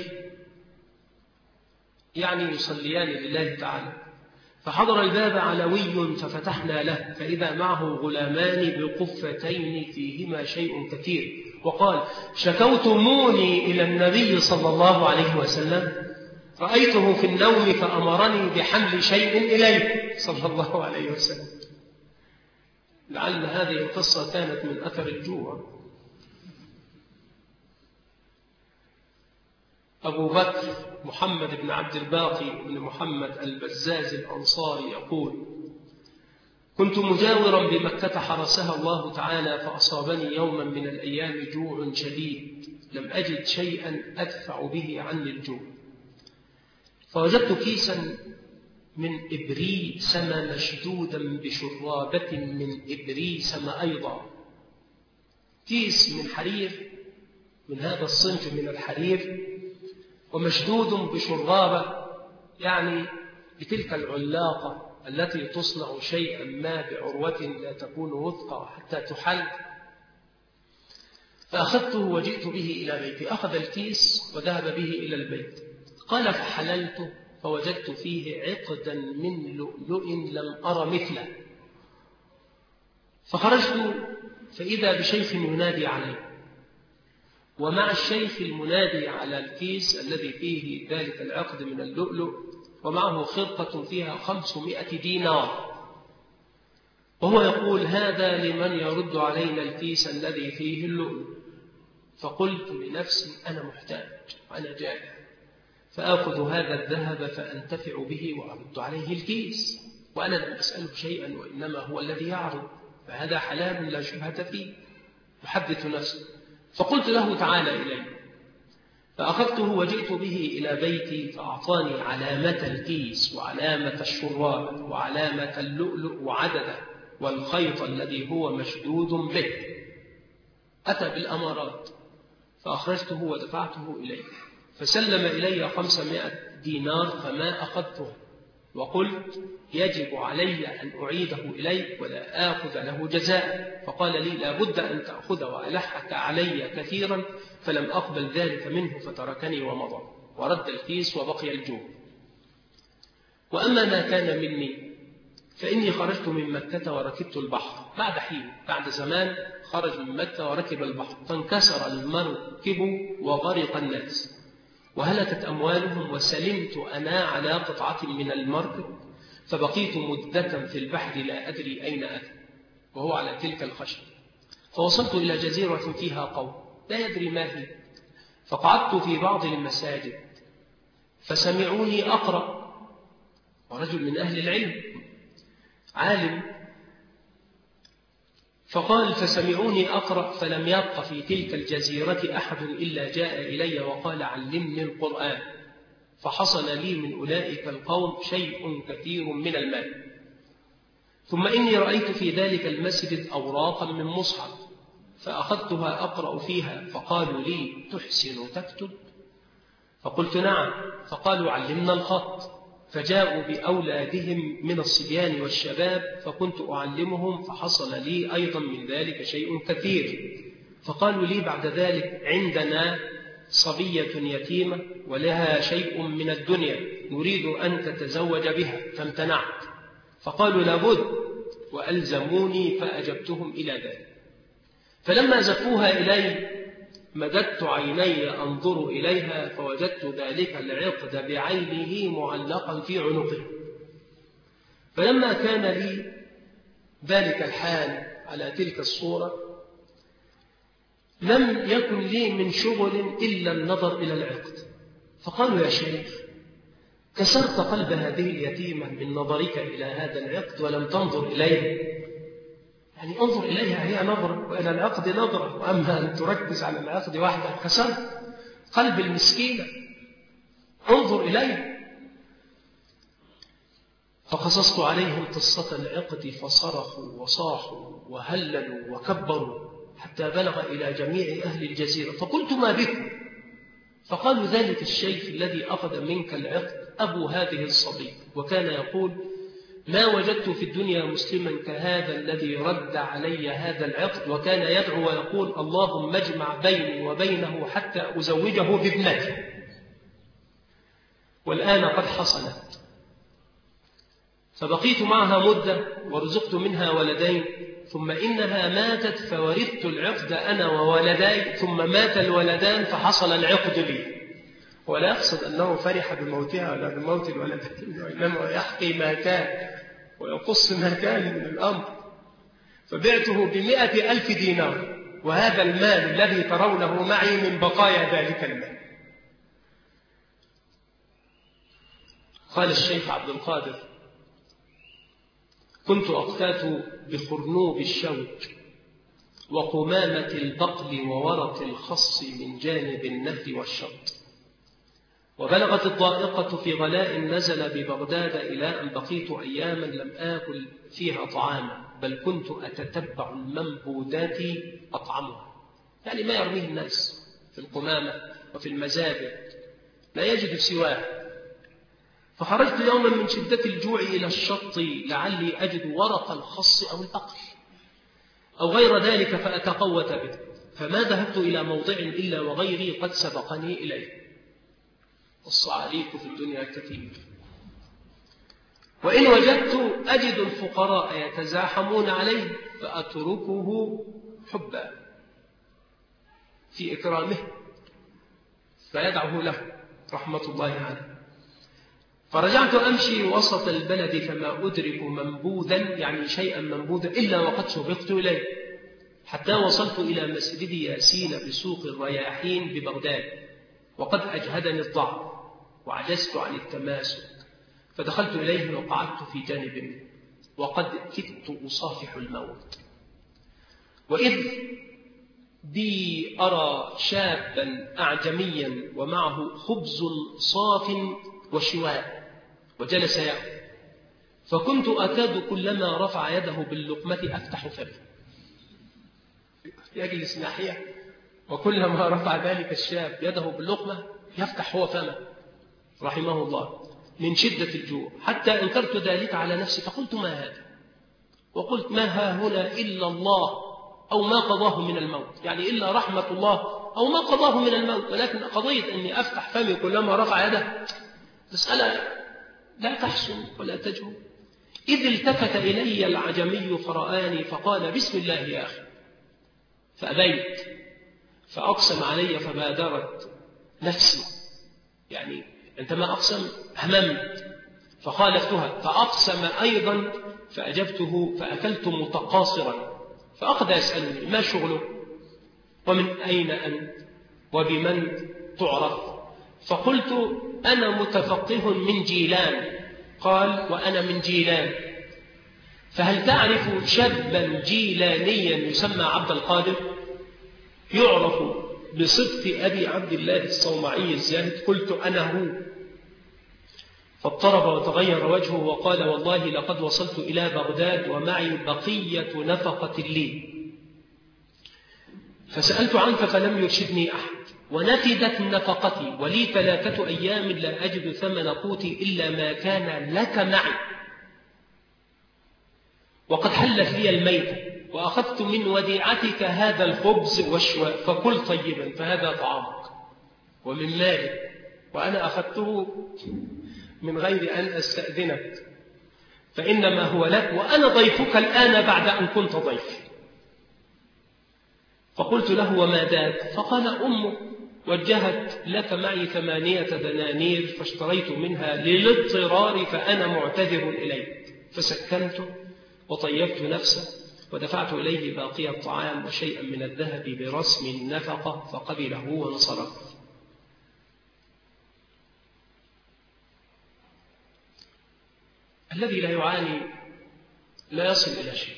يعني يصليان لله تعالى، فحضر الباب علوي ففتحنا له، فإذا معه غلامان بقفتين فيهما شيء كثير، وقال: شكوتموني إلى النبي صلى الله عليه وسلم، رأيته في النوم فأمرني بحمل شيء إليه صلى الله عليه وسلم. لعل هذه القصة كانت من أثر الجوع. أبو بكر محمد بن عبد الباقي بن محمد البزاز الأنصاري يقول: كنت مجاورا بمكة حرسها الله تعالى، فأصابني يوما من الأيام جوع شديد، لم أجد شيئا أدفع به عني الجوع، فوجدت كيسا من إبريسم مشدودا بشرابة من إبريسم أيضا، كيس من حرير، من هذا الصنف من الحرير، ومشدود بشرابة، يعني بتلك العلاقة التي تصنع شيئا ما بعروة لا تكون وثقة حتى تحل. فأخذته وجئت به إلى بيتي. أخذ الكيس وذهب به إلى البيت. قال فحللته فوجدت فيه عقدا من لؤلؤ لم أر مثله. فخرجت فإذا بشيخ ينادي عليه، ومع الشيخ المنادي على الكيس الذي فيه ذلك العقد من اللؤلؤ ومعه خرقة فيها 500 دينار، وهو يقول هذا لمن يرد علينا الكيس الذي فيه اللؤلؤ. فقلت لنفسي أنا محتاج وأنا جائع، فآخذ هذا الذهب فأنتفع به وأرد عليه الكيس، وأنا لم أسأله شيئا وإنما هو الذي يعرض، فهذا حلال لا شبهة فيه. يحدث نفسه. فقلت له تعالى إلي، فأخذته وجئت به إلى بيتي، فأعطاني علامة الكيس وعلامة الشراب وعلامة اللؤلؤ وعدده والخيط الذي هو مشدود به. أتى بالأمارات فأخرجته ودفعته إليه، فسلم إلي 500 دينار فما أخذته، وقلت يجب علي أن أعيده إليك ولا آخذ له جزاء. فقال لي لا بد أن تأخذ، وألحك علي كثيرا، فلم أقبل ذلك منه فتركني ومضى ورد الكيس وبقي الجوع. وأما ما كان مني فإني خرجت من مكة وركبت البحر بعد حين، بعد زمان خرج من مكة وركب البحر، فانكسر المركب وغرق الناس وهلكت أموالهم، وسلمت أنا على قطعة من المركب، فبقيت مدة في البحر لا أدري أين أتى، وهو على تلك الخشب. فوصلت إلى جزيرة فيها قوم لا يدري ما هي، فقعدت في بعض المساجد فسمعوني أقرأ، ورجل من أهل العلم عالم، فقال فسمعوني أقرأ، فلم يبق في تلك الجزيرة أحد إلا جاء إلي وقال علمني القرآن، فحصل لي من أولئك القوم شيء كثير من المال. ثم إني رأيت في ذلك المسجد أوراقا من مصحف، فأخذتها أقرأ فيها، فقالوا لي تحسن تكتب؟ فقلت نعم. فقالوا علمنا الخط، فجاءوا بأولادهم من الصبيان والشباب، فكنت أعلمهم، فحصل لي أيضا من ذلك شيء كثير. فقالوا لي بعد ذلك عندنا صبية يتيمة ولها شيء من الدنيا نريد أن تتزوج بها، فامتنعت، فقالوا لابد، وألزموني، فأجبتهم إلى ذلك. فلما زفوها إلي مددت عيني أنظر إليها، فوجدت ذلك العقد بعينه معلقا في عنقه. فلما كان لي ذلك الحال على تلك الصورة لم يكن لي من شغل إلا النظر إلى العقد. فقالوا يا شيخ كسرت قلب هذه اليتيمة من نظرك إلى هذا العقد ولم تنظر إليه، يعني انظر إليها هي نظرة وإلى العقد نظرة، وأما أن تركز على العقد وحده كسرت قلب المسكينة، انظر إليه. فقصصت عليهم قصة العقد فصرخوا وصاحوا وهللوا وكبروا حتى بلغ إلى جميع أهل الجزيرة. فقلت ما بكم؟ فقالوا ذلك الشيخ الذي أخذ منك العقد أبو هذه الصبي، وكان يقول ما وجدت في الدنيا مسلما كهذا الذي رد علي هذا العقد، وكان يدعو ويقول اللهم اجمع بيني وبينه حتى أزوجه بابنتي، والآن قد حصلت. فبقيت معها مدة ورزقت منها ولدين، ثم إنها ماتت فورثت العقد أنا وولداي، ثم مات الولدان فحصل العقد لي. ولا أقصد أنه فرح بموتها ولا بموت الولدين، وإنما يحكي ما كان ويقص ما كان من الأمر. فبعته ب100,000 دينار، وهذا المال الذي ترونه معي من بقايا ذلك المال. قال الشيخ عبد القادر كنت أقتات بخرنوب الشوك وقمامة البقل وورق الخص من جانب النهر والشط، وبلغت الضائقة في غلاء نزل ببغداد إلى أن بقيت أياما لم آكل فيها طعاما، بل كنت أتتبع المنبودات أطعمها، يعني ما يرميه الناس في القمامة وفي المزابل لا يجد سواه. فخرجت يوما من شدة الجوع إلى الشط لعلي أجد ورق الخص أو البقل أو غير ذلك فأتقوت به، فما ذهبت إلى موضع إلا وغيري قد سبقني إليه. الصعاليك في الدنيا كثير، وإن وجدت أجد الفقراء يتزاحمون عليه فأتركه حبا في إكرامه فيدعه له رحمة الله عليه. فرجعت أمشي وسط البلد فما أدرك منبوذا، يعني شيئا منبوذا، إلا وقد سبقت إليه، حتى وصلت إلى مسجد ياسين بسوق الرياحين ببغداد، وقد أجهدني الضعف وعجزت عن التماسك، فدخلت إليه وقعدت في جانب منه، وقد كدت أصافح الموت، وإذ بي أرى شابا أعجميا ومعه خبز صاف وشواء وجلس يأكل، فكنت أكاد كلما رفع يده باللقمة أفتح فمه، يجلس ناحية وكلما رفع ذلك الشاب يده باللقمة يفتح هو فمه رحمه الله من شدة الجوع، حتى أنكرت ذلك على نفسي فقلت ما هذا، وقلت ما ها هنا إلا الله أو ما قضاه من الموت، يعني إلا رحمة الله أو ما قضاه من الموت، ولكن قضية أني أفتح فمي كلما رفع يده مسألة لا تحسن ولا تجهل. إذ التفت إلي العجمي فرآني فقال بسم الله يا أخي، فأبيت، فأقسم علي فبادرت نفسي، يعني عندما أقسم هممت فخالفتها، فأقسم أيضا فأجبته، فأكلت متقاصرا، فأخذ يسألني ما شغله ومن أين أنت وبمن تعرف؟ فقلت أنا متفقه من جيلان. قال وأنا من جيلان، فهل تعرف شابا جيلانيا يسمى عبد القادر يعرف بصدق أبي عبد الله الصومعي الزاهد؟ قلت أنا هو. فاضطرب وتغير وجهه وقال والله لقد وصلت إلى بغداد ومعي بقية نفقة لي، فسألت عنك فلم يرشدني أحد، ونفدت نفقتي ولي 3 أيام لا أجد ثمن قوتي إلا ما كان لك معي، وقد حلت لي الميت، وأخذت من وديعتك هذا الخبز والشواء، فكل طيبا فهذا طعامك ومن مالك، وأنا أخذته من غير أن أستأذنك، فإنما هو لك، وأنا ضيفك الآن بعد أن كنت ضيفي. فقلت له وما ذاك؟ فقال أمك وجهت لك معي 8 دنانير فاشتريت منها للاضطرار، فأنا معتذر إليك، فسكنته وطيبت نفسه ودفعت إليه باقي الطعام وشيئا من الذهب برسم النفقة، فقبله وانصرف. الذي لا يعاني لا يصل إلى شيء،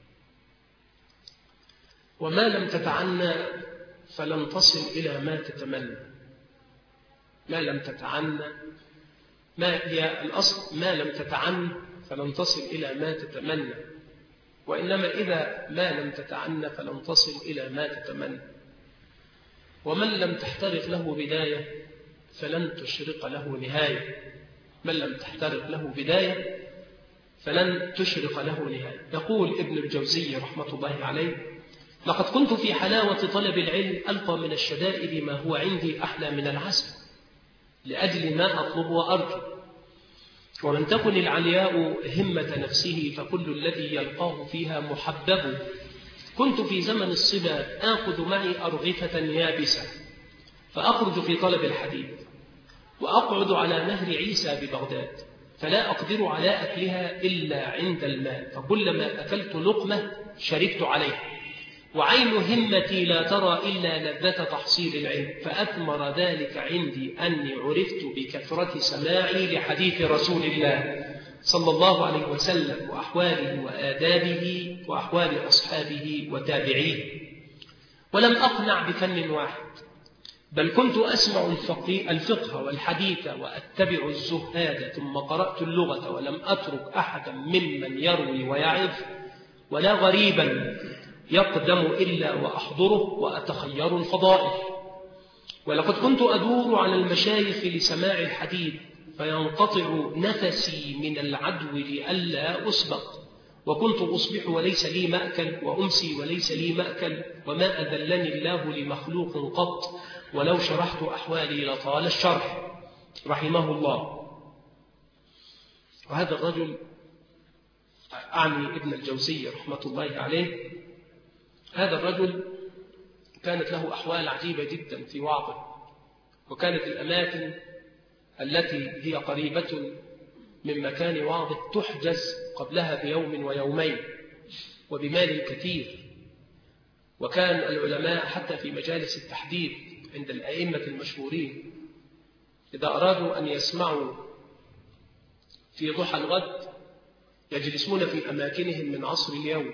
وما لم تتعنى فلن تصل إلى ما تتمنى. ما لم تتعنى، ما هي الأصل؟ ما لم تتعنى فلن تصل إلى ما تتمنى، وإنما إذا ما لم تتعنى فلن تصل إلى ما تتمنى. ومن لم تحترق له بداية فلن تشرق له نهاية. من لم تحترق له بداية فلن تشرق له نهاية. يقول ابن الجوزي رحمة الله عليه لقد كنت في حلاوة طلب العلم ألقى من الشدائد ما هو عندي أحلى من العسل، لأجل ما أطلب وأرجو. ومن تكن العلياء همة نفسه فكل الذي يلقاه فيها محبب. كنت في زمن الصبا آخذ معي أرغفة يابسة فأخرج في طلب الحديث، وأقعد على نهر عيسى ببغداد، فلا أقدر على أكلها إلا عند الماء، فكلما أكلت لقمة شربت عليه، وعين همتي لا ترى إلا لذة تحصيل العلم، فأثمر ذلك عندي أني عرفت بكثرة سماعي لحديث رسول الله صلى الله عليه وسلم وأحواله وآدابه وأحوال أصحابه وتابعيه. ولم أقنع بفن واحد، بل كنت أسمع الفقه والحديث وأتبع الزهاد، ثم قرأت اللغة ولم أترك أحدا ممن يروي ويعظ ولا غريبا يقدم إلا وأحضره وأتخير الفضائل. ولقد كنت أدور على المشايخ لسماع الحديث فينقطع نفسي من العدو لئلا أسبق، وكنت أصبح وليس لي مأكل وأمسي وليس لي مأكل، وما أذلني الله لمخلوق قط، ولو شرحت أحوالي لطال الشرح رحمه الله. وهذا الرجل أعني ابن الجوزي رحمة الله عليه، هذا الرجل كانت له أحوال عجيبة جدا في وعظه، وكانت الأماكن التي هي قريبة من مكان وعظه تحجز قبلها بيوم ويومين وبمال كثير. وكان العلماء حتى في مجالس التحديث عند الأئمة المشهورين إذا أرادوا أن يسمعوا في ضحى الغد يجلسون في أماكنهم من عصر اليوم،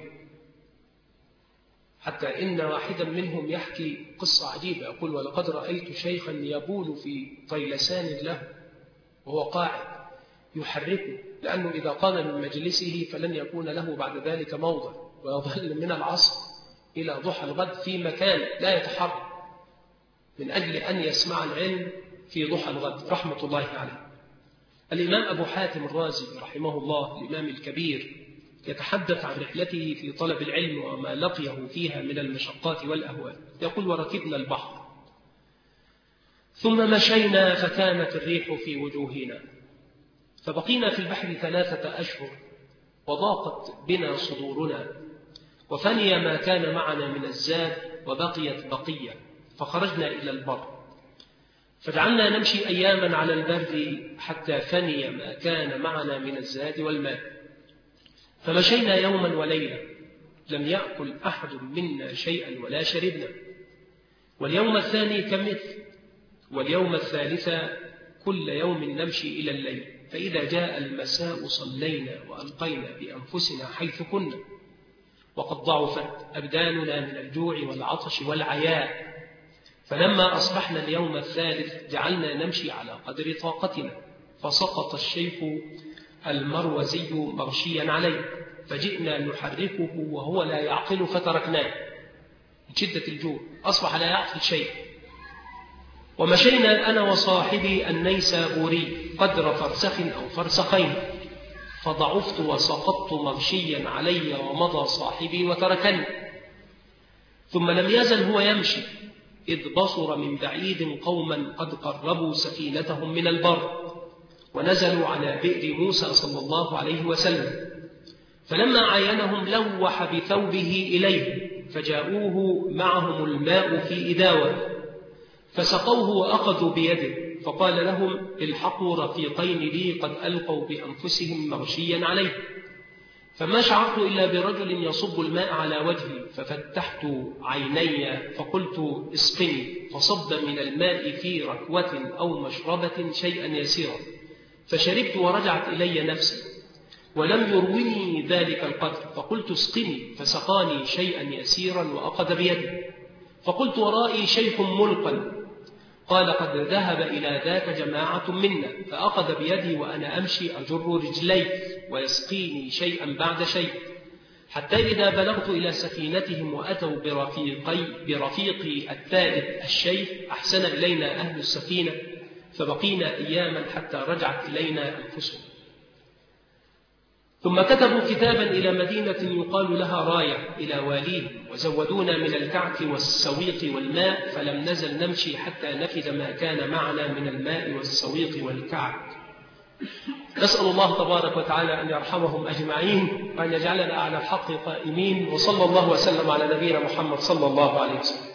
حتى إن واحدا منهم يحكي قصة عجيبة، يقول: ولقد رأيت شيخا يبول في طيلسان له وهو قاعد يحركه، لأنه إذا قام من مجلسه فلن يكون له بعد ذلك موضع، ويظل من العصر إلى ضحى الغد في مكان لا يتحرك من أجل أن يسمع العلم في ضحى الغد رحمة الله عليه. الإمام أبو حاتم الرازي رحمه الله الإمام الكبير يتحدث عن رحلته في طلب العلم وما لقيه فيها من المشقات والأهوال، يقول: وركبنا البحر ثم مشينا فكانت الريح في وجوهنا، فبقينا في البحر 3 أشهر وضاقت بنا صدورنا، وفني ما كان معنا من الزاد وبقيت بقية، فخرجنا إلى البر فجعلنا نمشي أياما على البر حتى فني ما كان معنا من الزاد والماء، فمشينا يوما وليلة لم يأكل أحد منا شيئا ولا شربنا، واليوم الثاني كمثل، واليوم الثالث كل يوم نمشي إلى الليل، فإذا جاء المساء صلينا وألقينا بأنفسنا حيث كنا، وقد ضعفت أبداننا من الجوع والعطش والعياء، فلما أصبحنا اليوم الثالث جعلنا نمشي على قدر طاقتنا، فسقط الشيخ المروزي مغشيا عليه، فجئنا نحركه وهو لا يعقل فتركناه من شدة الجوع، أصبح لا يعقل شيء. ومشينا أنا وصاحبي النيسابوري قدر فرسخ أو فرسخين، فضعفت وسقطت مغشيا علي، ومضى صاحبي وتركني. ثم لم يزل هو يمشي إذ بصر من بعيد قوما قد قربوا سفينتهم من البر ونزلوا على بئر موسى صلى الله عليه وسلم، فلما عاينهم لوح بثوبه إليه، فجاءوه معهم الماء في إداوة فسقوه وأخذوا بيده، فقال لهم: الحقوا رفيقين لي قد ألقوا بأنفسهم مغشيا عليه. فما شعرت إلا برجل يصب الماء على وجهي، ففتحت عيني فقلت: اسقني، فصب من الماء في ركوة أو مشربة شيئا يسيرا، فشربت ورجعت إلي نفسي، ولم يرويني ذلك القدر، فقلت: اسقني، فسقاني شيئا يسيرا وأخذ بيدي، فقلت: ورائي شيخ ملقا، قال: قد ذهب إلى ذاك جماعة منا، فأخذ بيدي وأنا أمشي أجر رجلي ويسقيني شيئا بعد شيء، حتى إذا بلغت إلى سفينتهم وأتوا برفيقي الثالث الشيخ أحسن إلينا أهل السفينة، فبقينا أياما حتى رجعت إلينا أنفسهم. ثم كتبوا كتابا إلى مدينة يقال لها راية إلى واليهم، وزودونا من الكعك والسويق والماء، فلم نزل نمشي حتى نفذ ما كان معنا من الماء والسويق والكعك. نسأل الله تبارك وتعالى أن يرحمهم أجمعين، وأن يجعلنا على الحق قائمين، وصلى الله وسلم على نبينا محمد صلى الله عليه وسلم.